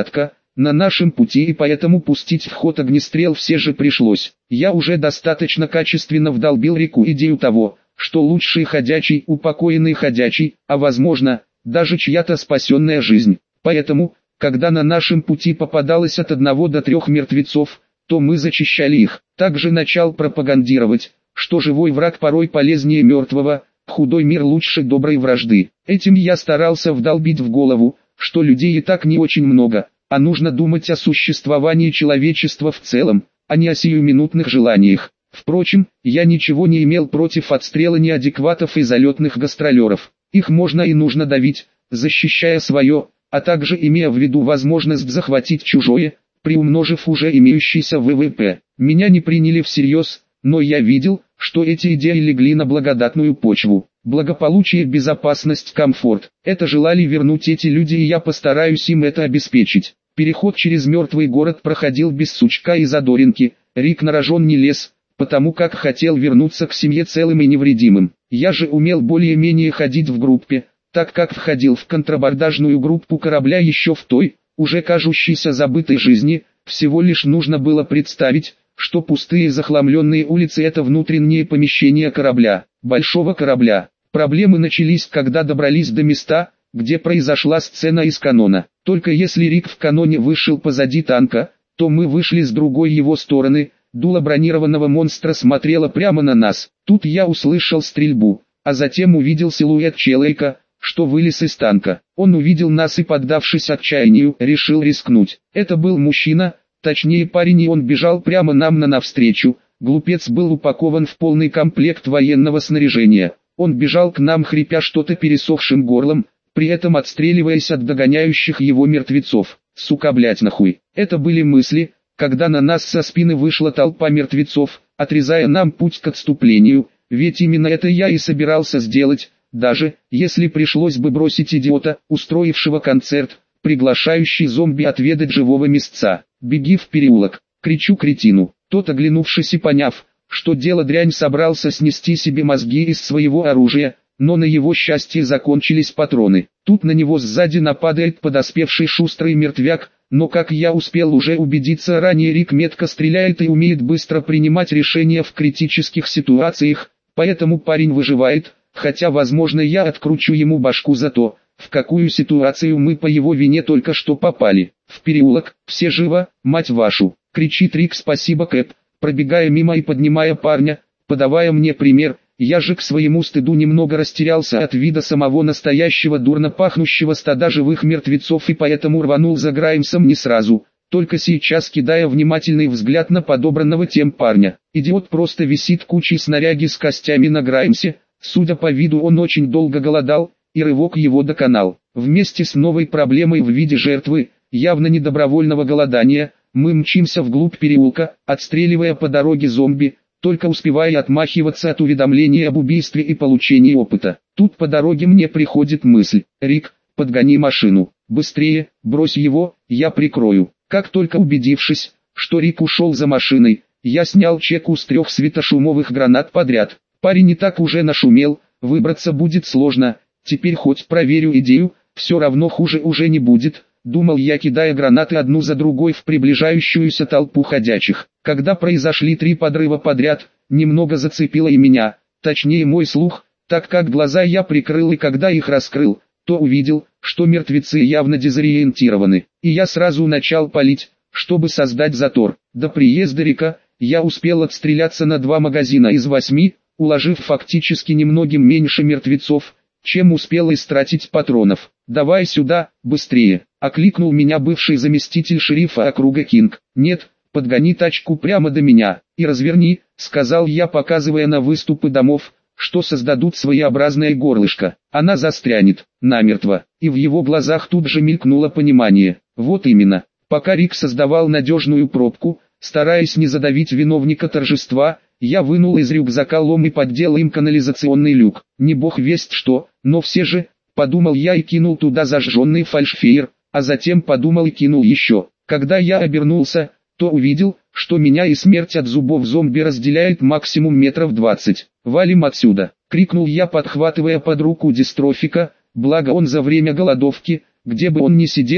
Speaker 1: на нашем пути, и поэтому пустить в ход огнестрел все же пришлось. Я уже достаточно качественно вдолбил Рику идею того, что лучший ходячий, упокоенный ходячий, а возможно, даже чья-то спасенная жизнь. Поэтому, когда на нашем пути попадалось от 1 до 3 мертвецов, то мы зачищали их. Также начал пропагандировать, что живой враг порой полезнее мертвого, худой мир лучше доброй вражды. Этим я старался вдолбить в голову, что людей и так не очень много, а нужно думать о существовании человечества в целом, а не о сиюминутных желаниях. Впрочем, я ничего не имел против отстрела неадекватов и залетных гастролеров. Их можно и нужно давить, защищая свое, а также имея в виду возможность захватить чужое, приумножив уже имеющийся ВВП. Меня не приняли всерьез, но я видел, что эти идеи легли на благодатную почву. Благополучие, безопасность, комфорт. Это желали вернуть эти люди, и я постараюсь им это обеспечить. Переход через мертвый город проходил без сучка и задоринки. Рик на рожон не лез, потому как хотел вернуться к семье целым и невредимым. Я же умел более-менее ходить в группе, так как входил в контрабордажную группу корабля еще в той, уже кажущейся забытой жизни. Всего лишь нужно было представить, что пустые захламленные улицы — это внутренние помещения корабля, большого корабля. Проблемы начались, когда добрались до места, где произошла сцена из канона. Только если Рик в каноне вышел позади танка, то мы вышли с другой его стороны. Дуло бронированного монстра смотрело прямо на нас. Тут я услышал стрельбу, а затем увидел силуэт человека, что вылез из танка. Он увидел нас и, поддавшись отчаянию, решил рискнуть. Это был мужчина, точнее парень, и он бежал прямо нам навстречу. Глупец был упакован в полный комплект военного снаряжения. Он бежал к нам, хрипя что-то пересохшим горлом, при этом отстреливаясь от догоняющих его мертвецов. Сука, блять, нахуй. Это были мысли, когда на нас со спины вышла толпа мертвецов, отрезая нам путь к отступлению, ведь именно это я и собирался сделать, даже если пришлось бы бросить идиота, устроившего концерт, приглашающий зомби отведать живого мясца. «Беги в переулок!» — кричу кретину. Тот, оглянувшись и поняв, что дело дрянь, собрался снести себе мозги из своего оружия, но на его счастье закончились патроны. Тут на него сзади нападает подоспевший шустрый мертвяк, но, как я успел уже убедиться ранее, Рик метко стреляет и умеет быстро принимать решения в критических ситуациях, поэтому парень выживает, хотя возможно я откручу ему башку за то, в какую ситуацию мы по его вине только что попали. «В переулок, все живо, мать вашу!» — кричит Рик. «Спасибо, Кэп», пробегая мимо и поднимая парня, подавая мне пример. Я же к своему стыду немного растерялся от вида самого настоящего дурно пахнущего стада живых мертвецов, и поэтому рванул за Граймсом не сразу, только сейчас кидая внимательный взгляд на подобранного тем парня. Идиот просто висит кучей снаряги с костями на Граймсе. Судя по виду, он очень долго голодал, и рывок его доконал. Вместе с новой проблемой в виде жертвы, явно недобровольного голодания, мы мчимся вглубь переулка, отстреливая по дороге зомби, только успевая отмахиваться от уведомления об убийстве и получении опыта. Тут по дороге мне приходит мысль: «Рик, подгони машину, быстрее, брось его, я прикрою». Как только убедившись, что Рик ушел за машиной, я снял чеку с 3 светошумовых гранат подряд. Парень не так уже нашумел, выбраться будет сложно, теперь хоть проверю идею, все равно хуже уже не будет, думал я, кидая гранаты одну за другой в приближающуюся толпу ходячих. Когда произошли 3 подрыва подряд, немного зацепило и меня, точнее мой слух, так как глаза я прикрыл, и когда их раскрыл, то увидел, что мертвецы явно дезориентированы, и я сразу начал палить, чтобы создать затор. До приезда Рика я успел отстреляться на 2 магазина из 8, уложив фактически немногим меньше мертвецов, чем успел истратить патронов. «Давай сюда, быстрее!» — окликнул меня бывший заместитель шерифа округа Кинг. «Нет, подгони тачку прямо до меня и разверни», — сказал я, показывая на выступы домов, что создадут своеобразное горлышко. Она застрянет, намертво. И в его глазах тут же мелькнуло понимание. Вот именно. Пока Рик создавал надежную пробку, стараясь не задавить виновника торжества, я вынул из рюкзака лом и поддел им канализационный люк. Не бог весть что, но все же, подумал я и кинул туда зажженный фальшфейер, а затем подумал и кинул еще. Когда я обернулся, то увидел, что меня и смерть от зубов зомби разделяет максимум метров 20. «Валим отсюда!» — крикнул я, подхватывая под руку дистрофика, благо он за время голодовки, где бы он ни сидел,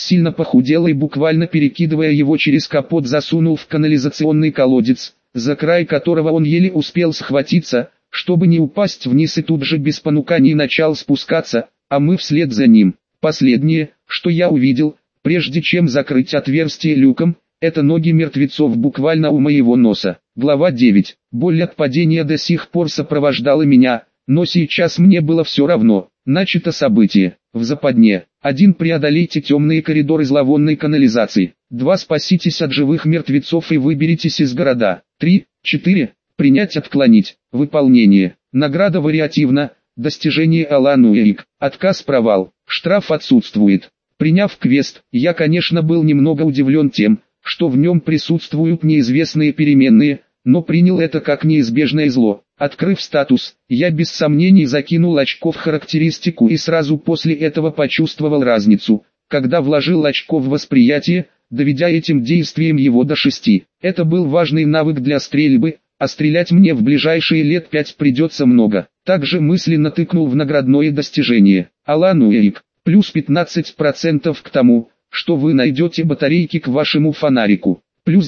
Speaker 1: сильно похудел и буквально перекидывая его через капот засунул в канализационный колодец, за край которого он еле успел схватиться, чтобы не упасть вниз, и тут же без понуканий начал спускаться, а мы вслед за ним. Последнее, что я увидел, прежде чем закрыть отверстие люком, это ноги мертвецов буквально у моего носа. Глава 9. Боль от падения до сих пор сопровождала меня, но сейчас мне было все равно. Начато событие. В западне. 1. Преодолейте темные коридоры зловонной канализации. 2. Спаситесь от живых мертвецов и выберитесь из города. 3. 4. Принять, отклонить. Выполнение. Награда вариативна. Достижение Алан Уэйк. Отказ, провал. Штраф отсутствует. Приняв квест, я, конечно, был немного удивлен тем, что в нем присутствуют неизвестные переменные, но принял это как неизбежное зло. Открыв статус, я без сомнений закинул очко в характеристику и сразу после этого почувствовал разницу, когда вложил очко в восприятие, доведя этим действием его до 6. Это был важный навык для стрельбы, а стрелять мне в ближайшие лет 5 придется много. Также мысленно тыкнул в наградное достижение. Алан Уэйк, плюс 15% к тому, что вы найдете батарейки к вашему фонарику, плюс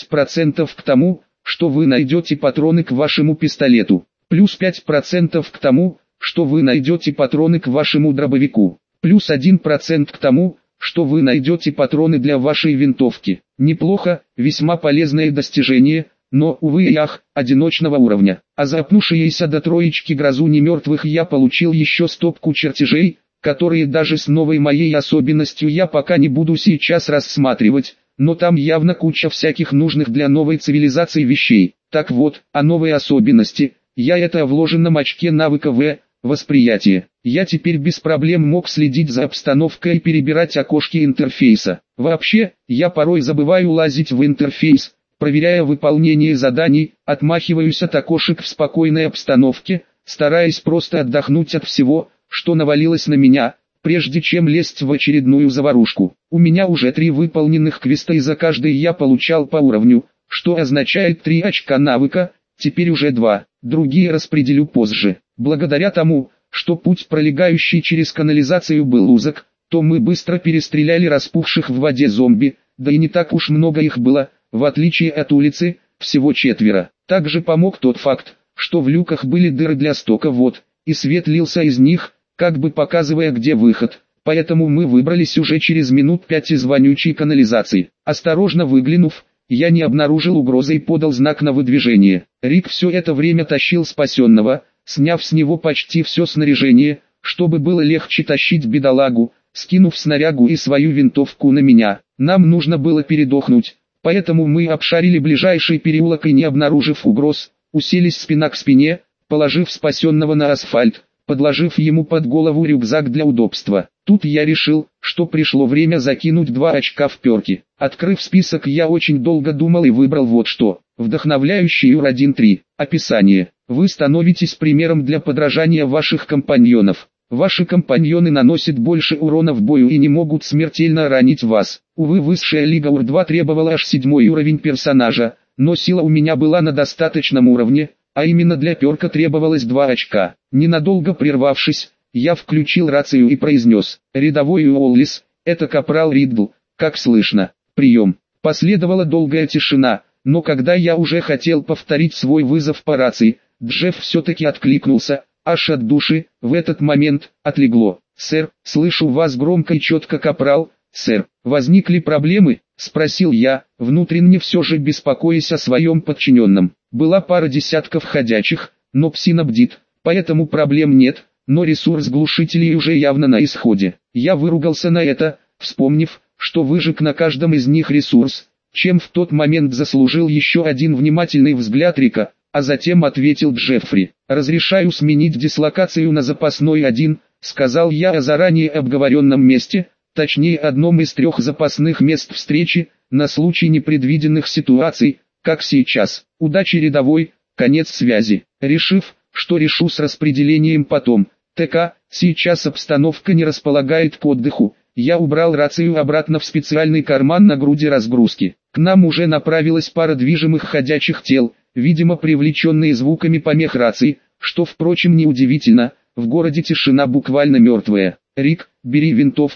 Speaker 1: 10% к тому, что вы найдете патроны к вашему пистолету, плюс 5% к тому, что вы найдете патроны к вашему дробовику, плюс 1% к тому, что вы найдете патроны для вашей винтовки. Неплохо, весьма полезное достижение, но, увы и ах, одиночного уровня. А за опнувшиеся до троечки грозу немертвых я получил еще стопку чертежей, которые даже с новой моей особенностью я пока не буду сейчас рассматривать, но там явно куча всяких нужных для новой цивилизации вещей. Так вот, о новой особенности, я это о вложенном очке навыка восприятие. Я теперь без проблем мог следить за обстановкой и перебирать окошки интерфейса. Вообще, я порой забываю лазить в интерфейс, проверяя выполнение заданий, отмахиваюсь от окошек в спокойной обстановке, стараясь просто отдохнуть от всего, что навалилось на меня, прежде чем лезть в очередную заварушку. У меня уже 3 выполненных квеста, и за каждый я получал по уровню, что означает 3 очка навыка, теперь уже 2, другие распределю позже. Благодаря тому, что путь, пролегающий через канализацию, был узок, то мы быстро перестреляли распухших в воде зомби, да и не так уж много их было, в отличие от улицы, всего 4. Также помог тот факт, что в люках были дыры для стока вод, и свет лился из них, как бы показывая, где выход, поэтому мы выбрались уже через минут 5 из вонючей канализации. Осторожно выглянув, я не обнаружил угрозы и подал знак на выдвижение. Рик все это время тащил спасенного, сняв с него почти все снаряжение, чтобы было легче тащить бедолагу, скинув снарягу и свою винтовку на меня. Нам нужно было передохнуть, поэтому мы обшарили ближайший переулок и, не обнаружив угроз, уселись спина к спине, положив спасенного на асфальт, подложив ему под голову рюкзак для удобства. Тут я решил, что пришло время закинуть 2 очка в перки. Открыв список, я очень долго думал и выбрал вот что. Вдохновляющий УР 1.3. Описание. Вы становитесь примером для подражания ваших компаньонов. Ваши компаньоны наносят больше урона в бою и не могут смертельно ранить вас. Увы, высшая лига УР-2 требовала аж 7 уровень персонажа, но сила у меня была на достаточном уровне, а именно для перка требовалось 2 очка. Ненадолго прервавшись, я включил рацию и произнес: «Рядовой Уоллис, это капрал Риддл, как слышно?» «Прием». Последовала долгая тишина, но когда я уже хотел повторить свой вызов по рации, Джефф все-таки откликнулся, аж от души. В этот момент отлегло. «Сэр, слышу вас громко и четко, капрал». «Сэр, возникли проблемы?» — спросил я, внутренне все же беспокоясь о своем подчиненном. Была пара десятков ходячих, но псина бдит, поэтому проблем нет, но ресурс глушителей уже явно на исходе. Я выругался на это, вспомнив, что выжег на каждом из них ресурс, чем в тот момент заслужил еще один внимательный взгляд Рика, а затем ответил Джеффри: «Разрешаю сменить дислокацию на запасной 1, сказал я о заранее обговоренном месте, точнее одном из 3 запасных мест встречи, на случай непредвиденных ситуаций, как сейчас. Удачи, рядовой». Конец связи. Решив, что решу с распределением потом, ТК, сейчас обстановка не располагает к отдыху, я убрал рацию обратно в специальный карман на груди разгрузки. К нам уже направилась пара движимых ходячих тел, видимо привлеченные звуками помех рации, что, впрочем, неудивительно, в городе тишина буквально мертвая. «Рик, бери винтовку», —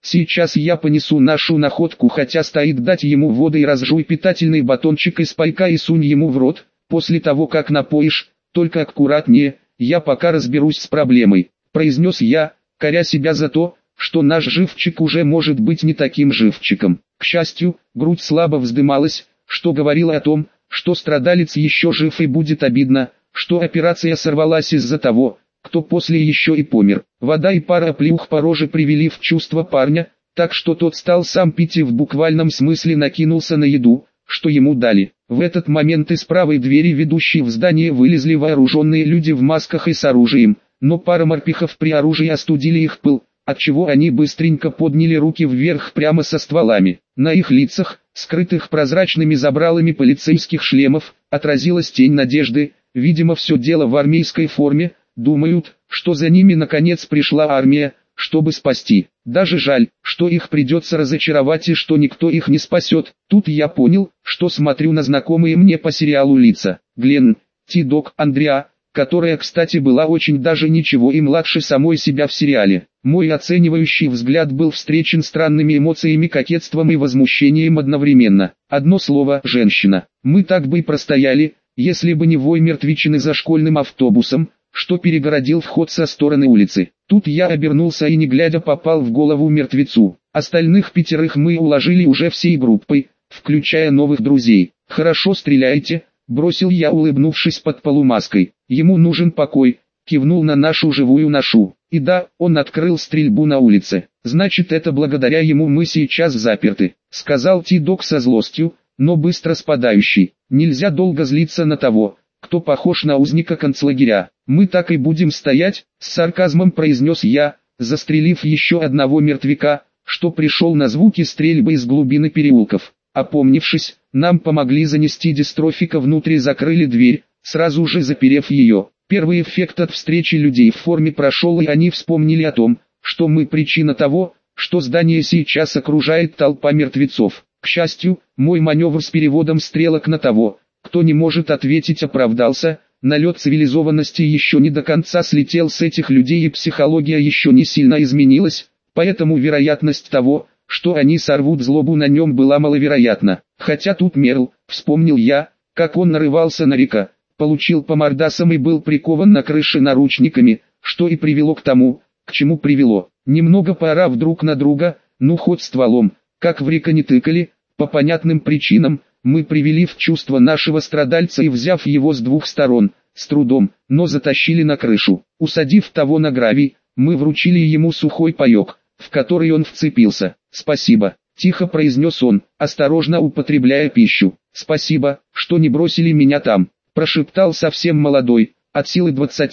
Speaker 1: Сейчас я понесу нашу находку, хотя стоит дать ему воды и разжуй питательный батончик из пайка и сунь ему в рот, после того как напоишь, только аккуратнее, я пока разберусь с проблемой», — произнес я, коря себя за то, что наш живчик уже может быть не таким живчиком. К счастью, грудь слабо вздымалась, что говорило о том, что страдалец еще жив, и будет обидно, что операция сорвалась из-за того, кто после еще и помер. Вода и пара оплеух по роже привели в чувство парня, так что тот стал сам пить и в буквальном смысле накинулся на еду, что ему дали. В этот момент из правой двери, ведущей в здание, вылезли вооруженные люди в масках и с оружием, но пара морпехов при оружии остудили их пыл, отчего они быстренько подняли руки вверх прямо со стволами. На их лицах, скрытых прозрачными забралами полицейских шлемов, отразилась тень надежды. Видимо, все дело в армейской форме. Думают, что за ними наконец пришла армия, чтобы спасти. Даже жаль, что их придется разочаровать и что никто их не спасет. Тут я понял, что смотрю на знакомые мне по сериалу лица. Гленн, Ти-Док, Андреа, которая, кстати, была очень даже ничего и младше самой себя в сериале. Мой оценивающий взгляд был встречен странными эмоциями, кокетством и возмущением одновременно. Одно слово — женщина. Мы так бы и простояли, если бы не вой мертвечины за школьным автобусом, что перегородил вход со стороны улицы. Тут я обернулся и не глядя попал в голову мертвецу. Остальных 5 мы уложили уже всей группой, включая новых друзей. «Хорошо стреляйте», — бросил я, улыбнувшись под полумаской. «Ему нужен покой», — кивнул на нашу живую ношу. И да, он открыл стрельбу на улице. «Значит, это благодаря ему мы сейчас заперты», — сказал Ти-Док со злостью, но быстро спадающий. «Нельзя долго злиться на того, кто похож на узника концлагеря. Мы так и будем стоять», — с сарказмом произнес я, застрелив еще одного мертвяка, что пришел на звуки стрельбы из глубины переулков. Опомнившись, нам помогли занести дистрофика внутрь и закрыли дверь, сразу же заперев ее. Первый эффект от встречи людей в форме прошел, и они вспомнили о том, что мы причина того, что здание сейчас окружает толпа мертвецов. К счастью, мой маневр с переводом стрелок на того, кто не может ответить, оправдался. Налет цивилизованности еще не до конца слетел с этих людей, и психология еще не сильно изменилась, поэтому вероятность того, что они сорвут злобу на нем, была маловероятна. Хотя тут Мерл, вспомнил я, как он нарывался на Рика, получил по мордасам и был прикован на крыше наручниками, что и привело к тому, к чему привело. Немного поорав друг на друга, ну хоть стволом, как в Рика не тыкали, по понятным причинам, мы привели в чувство нашего страдальца и, взяв его с 2 сторон, с трудом, но затащили на крышу. Усадив того на гравий, мы вручили ему сухой паек, в который он вцепился. «Спасибо», — тихо произнес он, осторожно употребляя пищу. «Спасибо, что не бросили меня там», — прошептал совсем молодой, от силы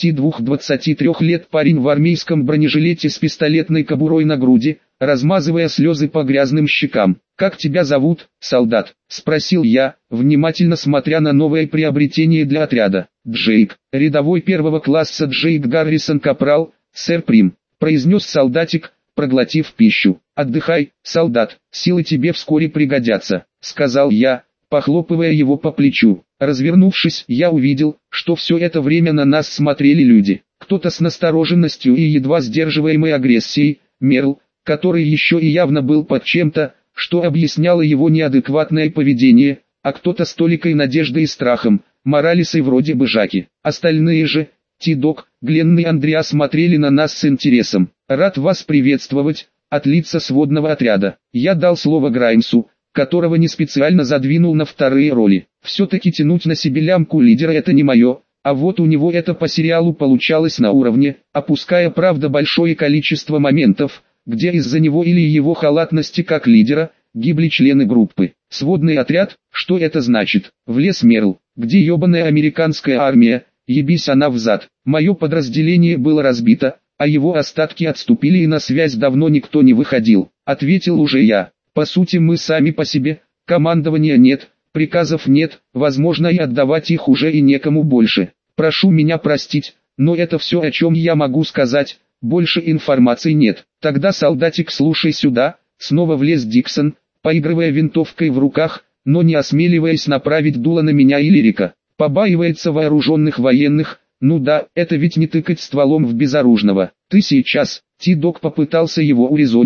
Speaker 1: 22-23 лет парень в армейском бронежилете с пистолетной кобурой на груди, размазывая слезы по грязным щекам. «Как тебя зовут, солдат?» — спросил я, внимательно смотря на новое приобретение для отряда. «Джейк, рядовой 1-го класса Джейк Гаррисон Капрал, сэр Прим», — произнес солдатик, проглотив пищу. «Отдыхай, солдат, силы тебе вскоре пригодятся», — сказал я, похлопывая его по плечу. Развернувшись, я увидел, что все это время на нас смотрели люди. Кто-то с настороженностью и едва сдерживаемой агрессией, Мерл, который еще и явно был под чем-то, что объясняло его неадекватное поведение, а кто-то с толикой надежды и страхом, Моралес и вроде бы Жаки. Остальные же, Ти-Док, Гленн и Андреа, смотрели на нас с интересом. «Рад вас приветствовать», от лица сводного отряда. Я дал слово Граймсу, которого не специально задвинул на вторые роли. Все-таки тянуть на себе лямку лидера — это не мое, а вот у него это по сериалу получалось на уровне, опуская, правда, большое количество моментов, где из-за него или его халатности как лидера, гибли члены группы. Сводный отряд, что это значит? Влез Мерл, где ебаная американская армия, ебись она взад. Мое подразделение было разбито, а его остатки отступили и на связь давно никто не выходил. Ответил уже я. По сути мы сами по себе, командования нет, приказов нет, возможно и отдавать их уже и некому больше. Прошу меня простить, но это все, о чем я могу сказать, больше информации нет. Тогда, солдатик, слушай сюда, снова влез Диксон, поигрывая винтовкой в руках, но не осмеливаясь направить дуло на меня или Рика. Побаивается вооруженных военных, ну да, это ведь не тыкать стволом в безоружного. Ты сейчас, Ти-Док попытался его урезонить,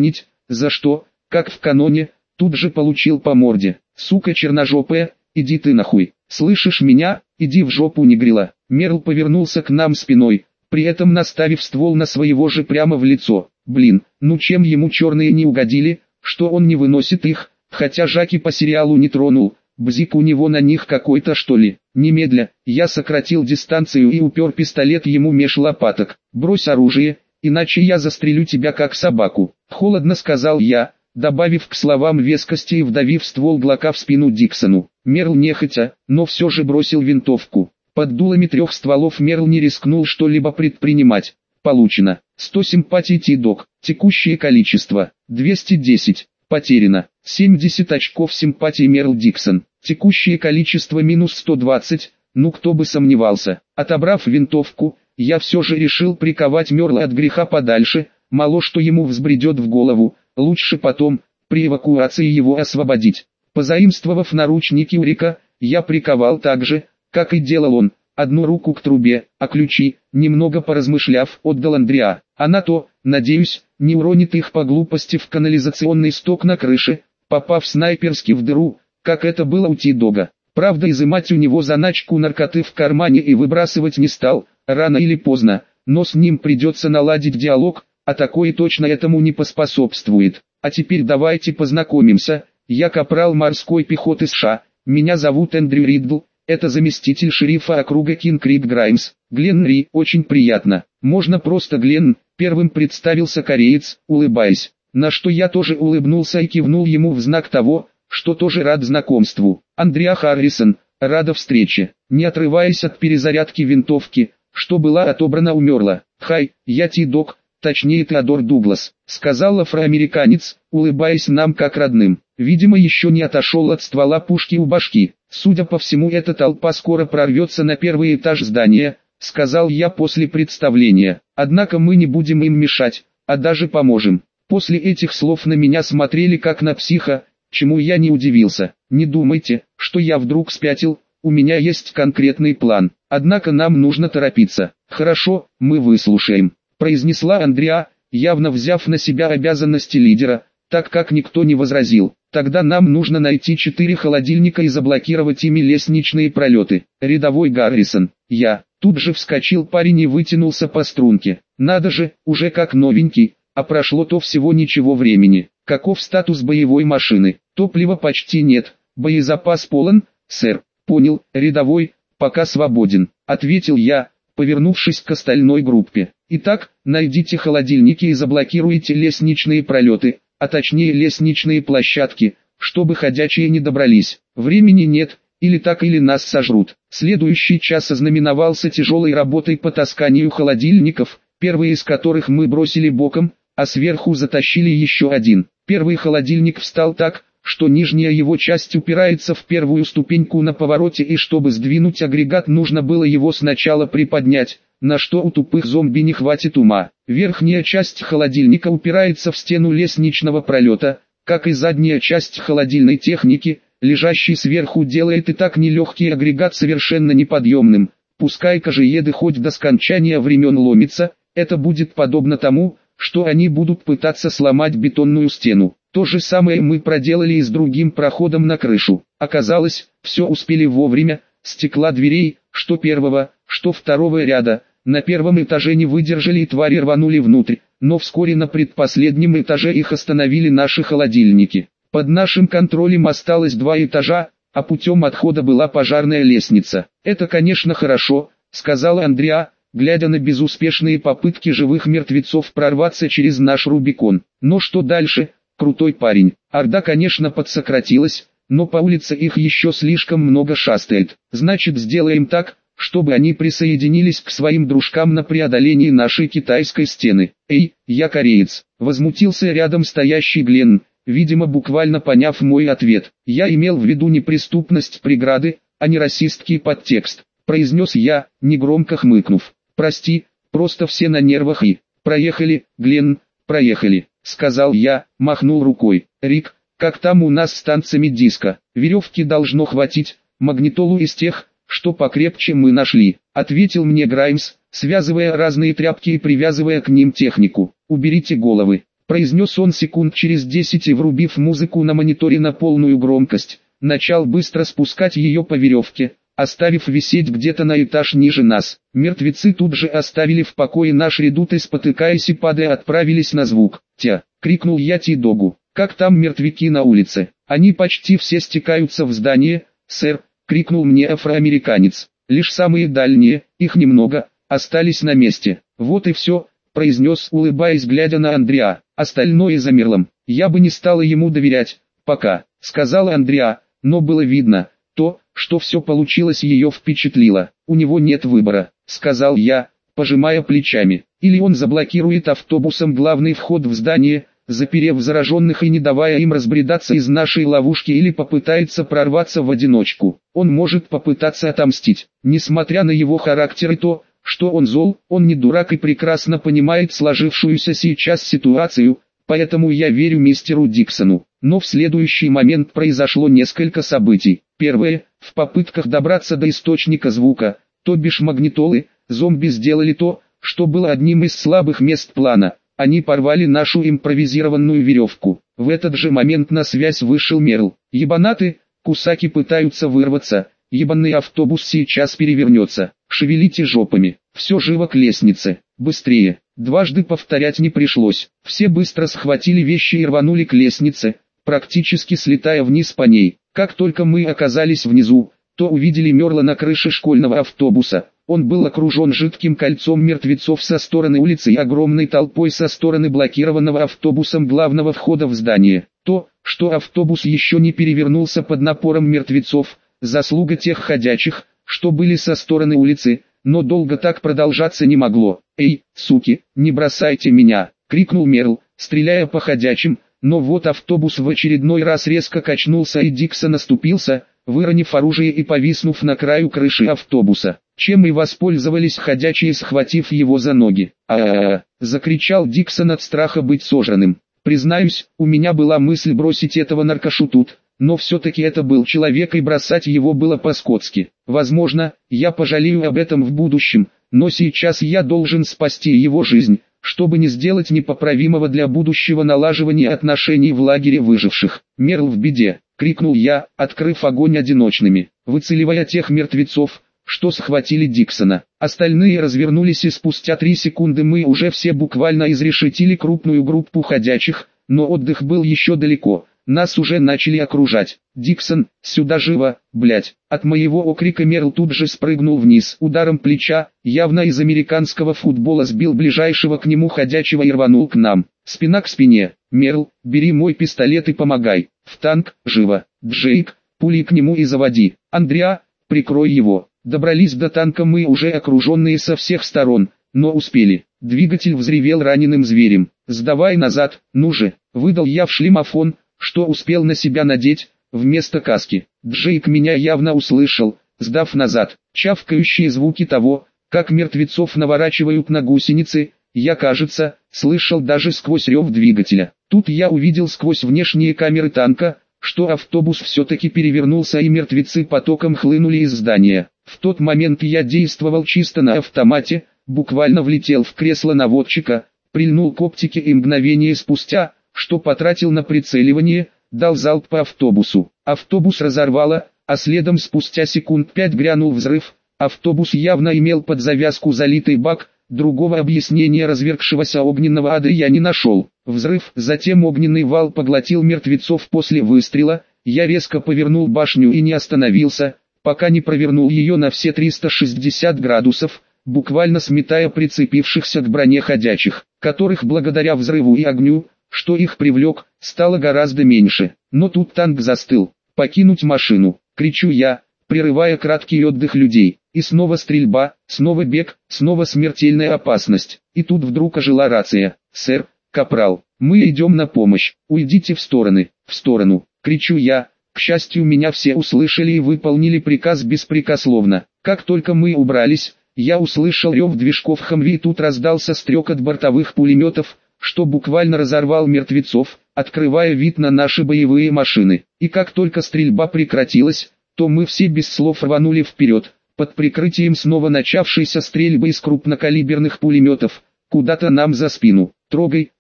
Speaker 1: За что? Как в каноне, тут же получил по морде. Сука черножопая, иди ты нахуй. Слышишь меня? Иди в жопу, негрила. Мерл повернулся к нам спиной, при этом наставив ствол на своего же прямо в лицо. Блин, ну чем ему черные не угодили, что он не выносит их, хотя Жаки по сериалу не тронул. Бзик у него на них какой-то что ли. Немедля, я сократил дистанцию и упер пистолет ему меж лопаток. Брось оружие, иначе я застрелю тебя как собаку. Холодно сказал я, добавив к словам вескости и вдавив ствол Глока в спину Диксону. Мерл нехотя, но все же бросил винтовку. Под дулами 3 стволов Мерл не рискнул что-либо предпринимать. Получено. 100 симпатий Ти-Дог. Текущее количество. 210. Потеряно. 70 очков симпатии Мерл Диксон. Текущее количество минус 120. Ну кто бы сомневался. Отобрав винтовку, я все же решил приковать Мерла от греха подальше. Мало что ему взбредет в голову. Лучше потом, при эвакуации его освободить. Позаимствовав наручники у Рика, я приковал так же, как и делал он, одну руку к трубе, а ключи, немного поразмышляв, отдал Андреа. Она то, надеюсь, не уронит их по глупости в канализационный сток на крыше, попав снайперски в дыру, как это было у Ти-Дога. Правда, изымать у него заначку наркоты в кармане и выбрасывать не стал, рано или поздно, но с ним придется наладить диалог, а такое точно этому не поспособствует. А теперь давайте познакомимся, я капрал морской пехоты США, меня зовут Эндрю Ридл, это заместитель шерифа округа Кинг-Крик Граймс, Гленн Ри, очень приятно, можно просто Гленн, первым представился кореец, улыбаясь, на что я тоже улыбнулся и кивнул ему в знак того, что тоже рад знакомству. Андреа Харрисон, рада встрече, не отрываясь от перезарядки винтовки, что была отобрана у Мерла. «Хай, я Ти-Дог, точнее Теодор Дуглас», сказал афроамериканец, улыбаясь нам как родным. Видимо, еще не отошел от ствола пушки у башки. «Судя по всему, эта толпа скоро прорвется на первый этаж здания», сказал я после представления. «Однако мы не будем им мешать, а даже поможем». После этих слов на меня смотрели как на психа, чему я не удивился. Не думайте, что я вдруг спятил, у меня есть конкретный план. Однако нам нужно торопиться. «Хорошо, мы выслушаем», произнесла Андреа, явно взяв на себя обязанности лидера, так как никто не возразил. «Тогда нам нужно найти 4 холодильника и заблокировать ими лестничные пролеты». Рядовой Гаррисон, я. Тут же вскочил парень и вытянулся по струнке. Надо же, уже как новенький, а прошло-то всего ничего времени. Каков статус боевой машины? Топлива почти нет, боезапас полон, сэр. Понял, рядовой, пока свободен, ответил я, повернувшись к остальной группе. Итак, найдите холодильники и заблокируйте лестничные пролеты, а точнее лестничные площадки, чтобы ходячие не добрались. Времени нет, или так или нас сожрут. Следующий час ознаменовался тяжелой работой по тасканию холодильников, первый из которых мы бросили боком, а сверху затащили еще один. Первый холодильник встал так, что нижняя его часть упирается в первую ступеньку на повороте, и чтобы сдвинуть агрегат, нужно было его сначала приподнять, на что у тупых зомби не хватит ума. Верхняя часть холодильника упирается в стену лестничного пролета, как и задняя часть холодильной техники, лежащий сверху делает и так нелегкий агрегат совершенно неподъемным. Пускай кожееды хоть до скончания времен ломятся, это будет подобно тому, что они будут пытаться сломать бетонную стену. То же самое мы проделали и с другим проходом на крышу. Оказалось, все успели вовремя, стекла дверей, что первого, что второго ряда, на первом этаже не выдержали и твари рванули внутрь, но вскоре на предпоследнем этаже их остановили наши холодильники. Под нашим контролем осталось 2 этажа, а путем отхода была пожарная лестница. «Это, конечно, хорошо», — сказала Андреа, глядя на безуспешные попытки живых мертвецов прорваться через наш Рубикон. «Но что дальше?» Крутой парень. Орда, конечно, подсократилась, но по улице их еще слишком много шастает. Значит, сделаем так, чтобы они присоединились к своим дружкам на преодолении нашей китайской стены. «Эй, я кореец», — возмутился рядом стоящий Гленн, видимо буквально поняв мой ответ. «Я имел в виду неприступность преграды, а не расистский подтекст», — произнес я, негромко хмыкнув. «Прости, просто все на нервах и...» «Проехали, Гленн, проехали», — сказал я, махнул рукой. «Рик, как там у нас с танцами диско? Веревки должно хватить, магнитолу из тех, что покрепче мы нашли», — ответил мне Граймс, связывая разные тряпки и привязывая к ним технику. «Уберите головы», произнес он секунд через 10 и, врубив музыку на мониторе на полную громкость, начал быстро спускать ее по веревке, оставив висеть где-то на этаж ниже нас. Мертвецы тут же оставили в покое наш редут и, спотыкаясь и падая, отправились на звук. «Тя!» — крикнул я Ти-Догу. «Как там мертвяки на улице?» «Они почти все стекаются в здание, сэр», — крикнул мне афроамериканец. «Лишь самые дальние, их немного, остались на месте». «Вот и все», — произнес, улыбаясь, глядя на Андреа. «Остальное замерло. Я бы не стала ему доверять, пока», — сказала Андреа, но было видно, что все получилось, ее впечатлило. «У него нет выбора», — сказал я, пожимая плечами. «Или он заблокирует автобусом главный вход в здание, заперев зараженных и не давая им разбредаться из нашей ловушки, или попытается прорваться в одиночку. Он может попытаться отомстить. Несмотря на его характер и то, что он зол, он не дурак и прекрасно понимает сложившуюся сейчас ситуацию, поэтому я верю мистеру Диксону». Но в следующий момент произошло несколько событий. Первое, в попытках добраться до источника звука, то бишь магнитолы, зомби сделали то, что было одним из слабых мест плана. Они порвали нашу импровизированную веревку. В этот же момент на связь вышел Мерл. «Ебанаты, кусаки пытаются вырваться, ебаный автобус сейчас перевернется, шевелите жопами, все живо к лестнице, быстрее». Дважды повторять не пришлось. Все быстро схватили вещи и рванули к лестнице, практически слетая вниз по ней. Как только мы оказались внизу, то увидели Мерла на крыше школьного автобуса. Он был окружен жидким кольцом мертвецов со стороны улицы и огромной толпой со стороны блокированного автобусом главного входа в здание. То, что автобус еще не перевернулся под напором мертвецов, заслуга тех ходячих, что были со стороны улицы, но долго так продолжаться не могло. «Эй, суки, не бросайте меня!» — крикнул Мерл, стреляя по ходячим, но вот автобус в очередной раз резко качнулся и Диксон оступился, выронив оружие и повиснув на краю крыши автобуса, чем и воспользовались ходячие, схватив его за ноги. «А-а-а!» — закричал Диксон от страха быть сожранным. «Признаюсь, у меня была мысль бросить этого наркошу тут, но все-таки это был человек и бросать его было по-скотски. Возможно, я пожалею об этом в будущем, но сейчас я должен спасти его жизнь, чтобы не сделать непоправимого для будущего налаживания отношений в лагере выживших». «Мерл в беде!» — крикнул я, открыв огонь одиночными, выцеливая тех мертвецов, что схватили Диксона. Остальные развернулись, и спустя 3 секунды мы уже все буквально изрешетили крупную группу ходячих, но отдых был еще далеко. Нас уже начали окружать. «Диксон, сюда живо, блять!» От моего окрика Мерл тут же спрыгнул вниз. Ударом плеча, явно из американского футбола, сбил ближайшего к нему ходячего и рванул к нам. Спина к спине. «Мерл, бери мой пистолет и помогай. В танк, живо. Джейк, пули к нему и заводи. Андреа, прикрой его». Добрались до танка мы уже окруженные со всех сторон, но успели. Двигатель взревел раненым зверем. «Сдавай назад, ну же!» — выдал я в шлемофон, что успел на себя надеть, вместо каски. Джейк меня явно услышал, сдав назад. Чавкающие звуки того, как мертвецов наворачивают на гусеницы, я, кажется, слышал даже сквозь рев двигателя. Тут я увидел сквозь внешние камеры танка, что автобус все-таки перевернулся и мертвецы потоком хлынули из здания. В тот момент я действовал чисто на автомате, буквально влетел в кресло наводчика, прильнул к оптике и мгновение спустя, что потратил на прицеливание, дал залп по автобусу. Автобус разорвало, а следом спустя секунд 5 грянул взрыв. Автобус явно имел под завязку залитый бак, другого объяснения развергшегося огненного ада я не нашел. Взрыв, затем огненный вал поглотил мертвецов после выстрела. Я резко повернул башню и не остановился, пока не провернул ее на все 360 градусов, буквально сметая прицепившихся к броне ходячих, которых благодаря взрыву и огню, что их привлек, стало гораздо меньше. Но тут танк застыл. «Покинуть машину!» — кричу я, прерывая краткий отдых людей. И снова стрельба, снова бег, снова смертельная опасность. И тут вдруг ожила рация. «Сэр, капрал, мы идем на помощь, уйдите в стороны, в сторону!» — кричу я. К счастью, меня все услышали и выполнили приказ беспрекословно. Как только мы убрались, я услышал рев движков Хамви, и тут раздался стрекот бортовых пулеметов, что буквально разорвал мертвецов, открывая вид на наши боевые машины. И как только стрельба прекратилась, то мы все без слов рванули вперед, под прикрытием снова начавшейся стрельбы из крупнокалиберных пулеметов, куда-то нам за спину. «Трогай, ну!»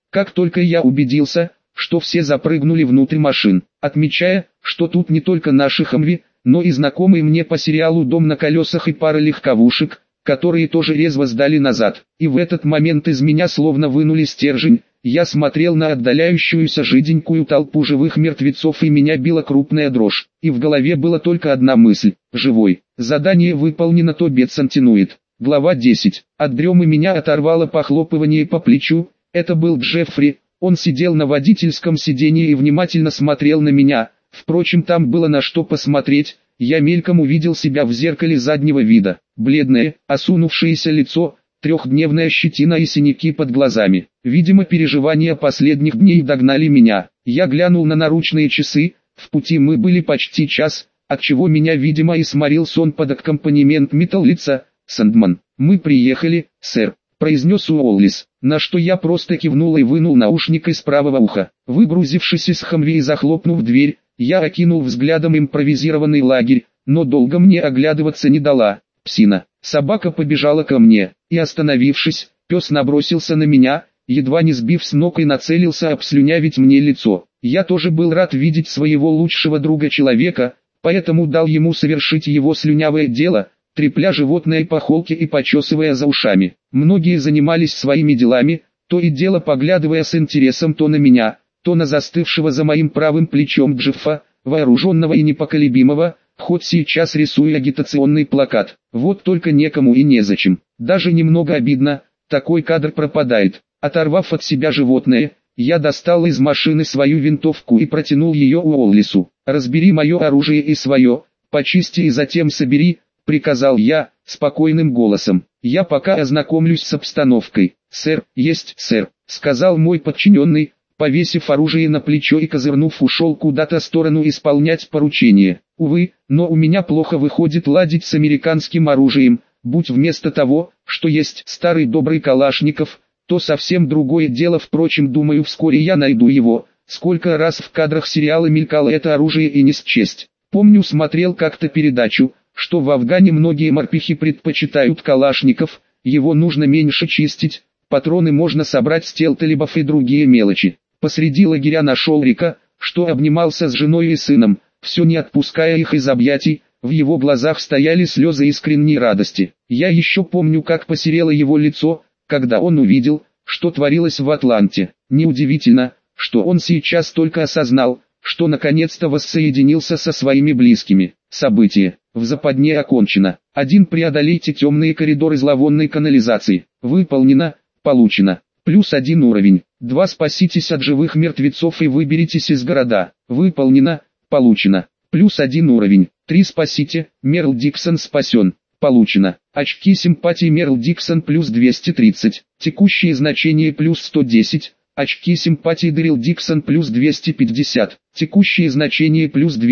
Speaker 1: Как только я убедился, что все запрыгнули внутрь машин, отмечая, что тут не только наши Хамви, но и знакомый мне по сериалу «Дом на колесах» и пара легковушек, которые тоже резво сдали назад. И в этот момент из меня словно вынули стержень, я смотрел на отдаляющуюся жиденькую толпу живых мертвецов и меня била крупная дрожь. И в голове была только одна мысль: живой. Задание выполнено, то Бетсон тянует. Глава 10. От дремы меня оторвало похлопывание по плечу. Это был Джеффри. Он сидел на водительском сиденье и внимательно смотрел на меня. Впрочем, там было на что посмотреть. Я мельком увидел себя в зеркале заднего вида. Бледное, осунувшееся лицо, трехдневная щетина и синяки под глазами. Видимо, переживания последних дней догнали меня. Я глянул на наручные часы. В пути мы были почти час, отчего меня, видимо, и сморил сон под аккомпанемент металлица. «Сэндман, мы приехали, сэр», — произнес Уоллис, на что я просто кивнул и вынул наушник из правого уха. Выгрузившись из Хамви и захлопнув дверь, я окинул взглядом импровизированный лагерь, но долго мне оглядываться не дала. Псина. Собака побежала ко мне, и остановившись, пес набросился на меня, едва не сбив с ног, и нацелился обслюнявить мне лицо. Я тоже был рад видеть своего лучшего друга-человека, поэтому дал ему совершить его слюнявое дело, трепля животное по холке и почесывая за ушами. Многие занимались своими делами, то и дело поглядывая с интересом то на меня, то на застывшего за моим правым плечом Джеффа, вооруженного и непоколебимого, хоть сейчас рисую агитационный плакат. Вот только некому и незачем. Даже немного обидно, такой кадр пропадает. Оторвав от себя животное, я достал из машины свою винтовку и протянул ее Уоллису. «Разбери мое оружие и свое, почисти и затем собери», — приказал я, спокойным голосом. «Я пока ознакомлюсь с обстановкой». «Сэр, есть, сэр», — сказал мой подчиненный, повесив оружие на плечо и козырнув ушел куда-то в сторону исполнять поручение. Увы, но у меня плохо выходит ладить с американским оружием. Будь вместо того, что есть старый добрый Калашников, то совсем другое дело. Впрочем, думаю, вскоре я найду его. Сколько раз в кадрах сериала мелькало это оружие и не счесть. Помню, смотрел как-то передачу, что в Афгане многие морпехи предпочитают Калашников, его нужно меньше чистить, патроны можно собрать с тел талибов и другие мелочи. Посреди лагеря нашел Рика, что обнимался с женой и сыном, все не отпуская их из объятий. В его глазах стояли слезы искренней радости. Я еще помню, как посерело его лицо, когда он увидел, что творилось в Атланте. Неудивительно, что он сейчас только осознал, что наконец-то воссоединился со своими близкими. Событие в западне окончено. 1. Преодолейте темные коридоры зловонной канализации. Выполнено. Получено. +1 уровень. 2. Спаситесь от живых мертвецов и выберитесь из города. Выполнено. Получено. +1 уровень. 3. Спасите. Мерл Диксон спасен. Получено. Очки симпатии Мерл Диксон +230. Текущие значения +110. Очки симпатии Дэрил Диксон +250. Текущие значения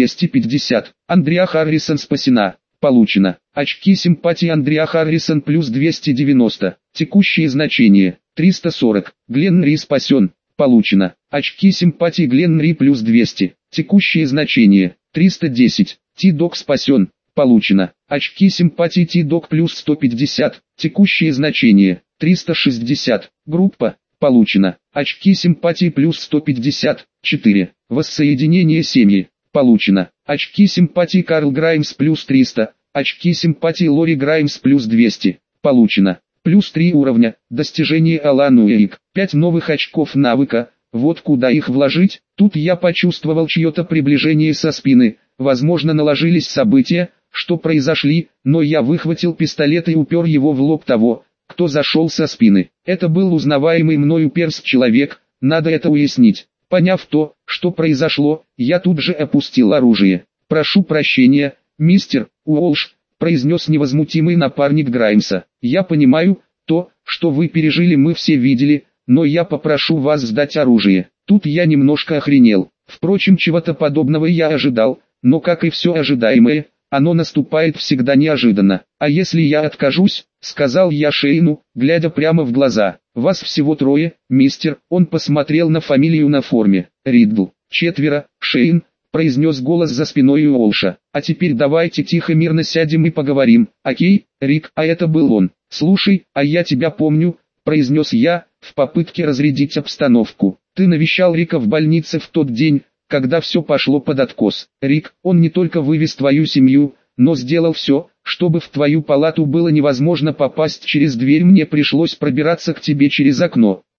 Speaker 1: +250. Андреа Харрисон спасена. Получено. Очки симпатии Андреа Харрисон +290. Текущие значения 340. Гленн Ри спасен. Получено. Очки симпатии Гленн Ри +200. Текущие значения 310. Ти-Док спасен. Получено. Очки симпатии Ти-Док +150. Текущие значения 360. Группа. Получено. Очки симпатии +150. 4. Воссоединение семьи. Получено. Очки симпатии Карл Граймс +300. Очки симпатии Лори Граймс +200. Получено. +3 уровня. Достижение Алан Уэйк. 5 новых очков навыка. Вот куда их вложить. Тут я почувствовал чье-то приближение со спины. Возможно, наложились события, что произошли, но я выхватил пистолет и упер его в лоб того, кто зашел со спины. Это был узнаваемый мною перс-человек, надо это уяснить. Поняв то, что произошло, я тут же опустил оружие. «Прошу прощения, мистер Уолш», — произнес невозмутимый напарник Граймса. «Я понимаю, то, что вы пережили, мы все видели, но я попрошу вас сдать оружие». Тут я немножко охренел. Впрочем, чего-то подобного я ожидал, но как и все ожидаемое, оно наступает всегда неожиданно. «А если я откажусь?» — сказал я Шейну, глядя прямо в глаза. «Вас всего 3, мистер». Он посмотрел на фамилию на форме. «Риддл». 4, Шейн, произнес голос за спиной Уолша. «А теперь давайте тихо мирно сядем и поговорим, окей, Рик?» А это был он. «Слушай, а я тебя помню», — произнес я, в попытке разрядить обстановку. Ты навещал Рика в больнице в тот день, когда все пошло под откос. Рик, он не только вывез твою семью, но сделал все, чтобы в твою палату было невозможно попасть через дверь, мне пришлось пробираться к тебе через окно.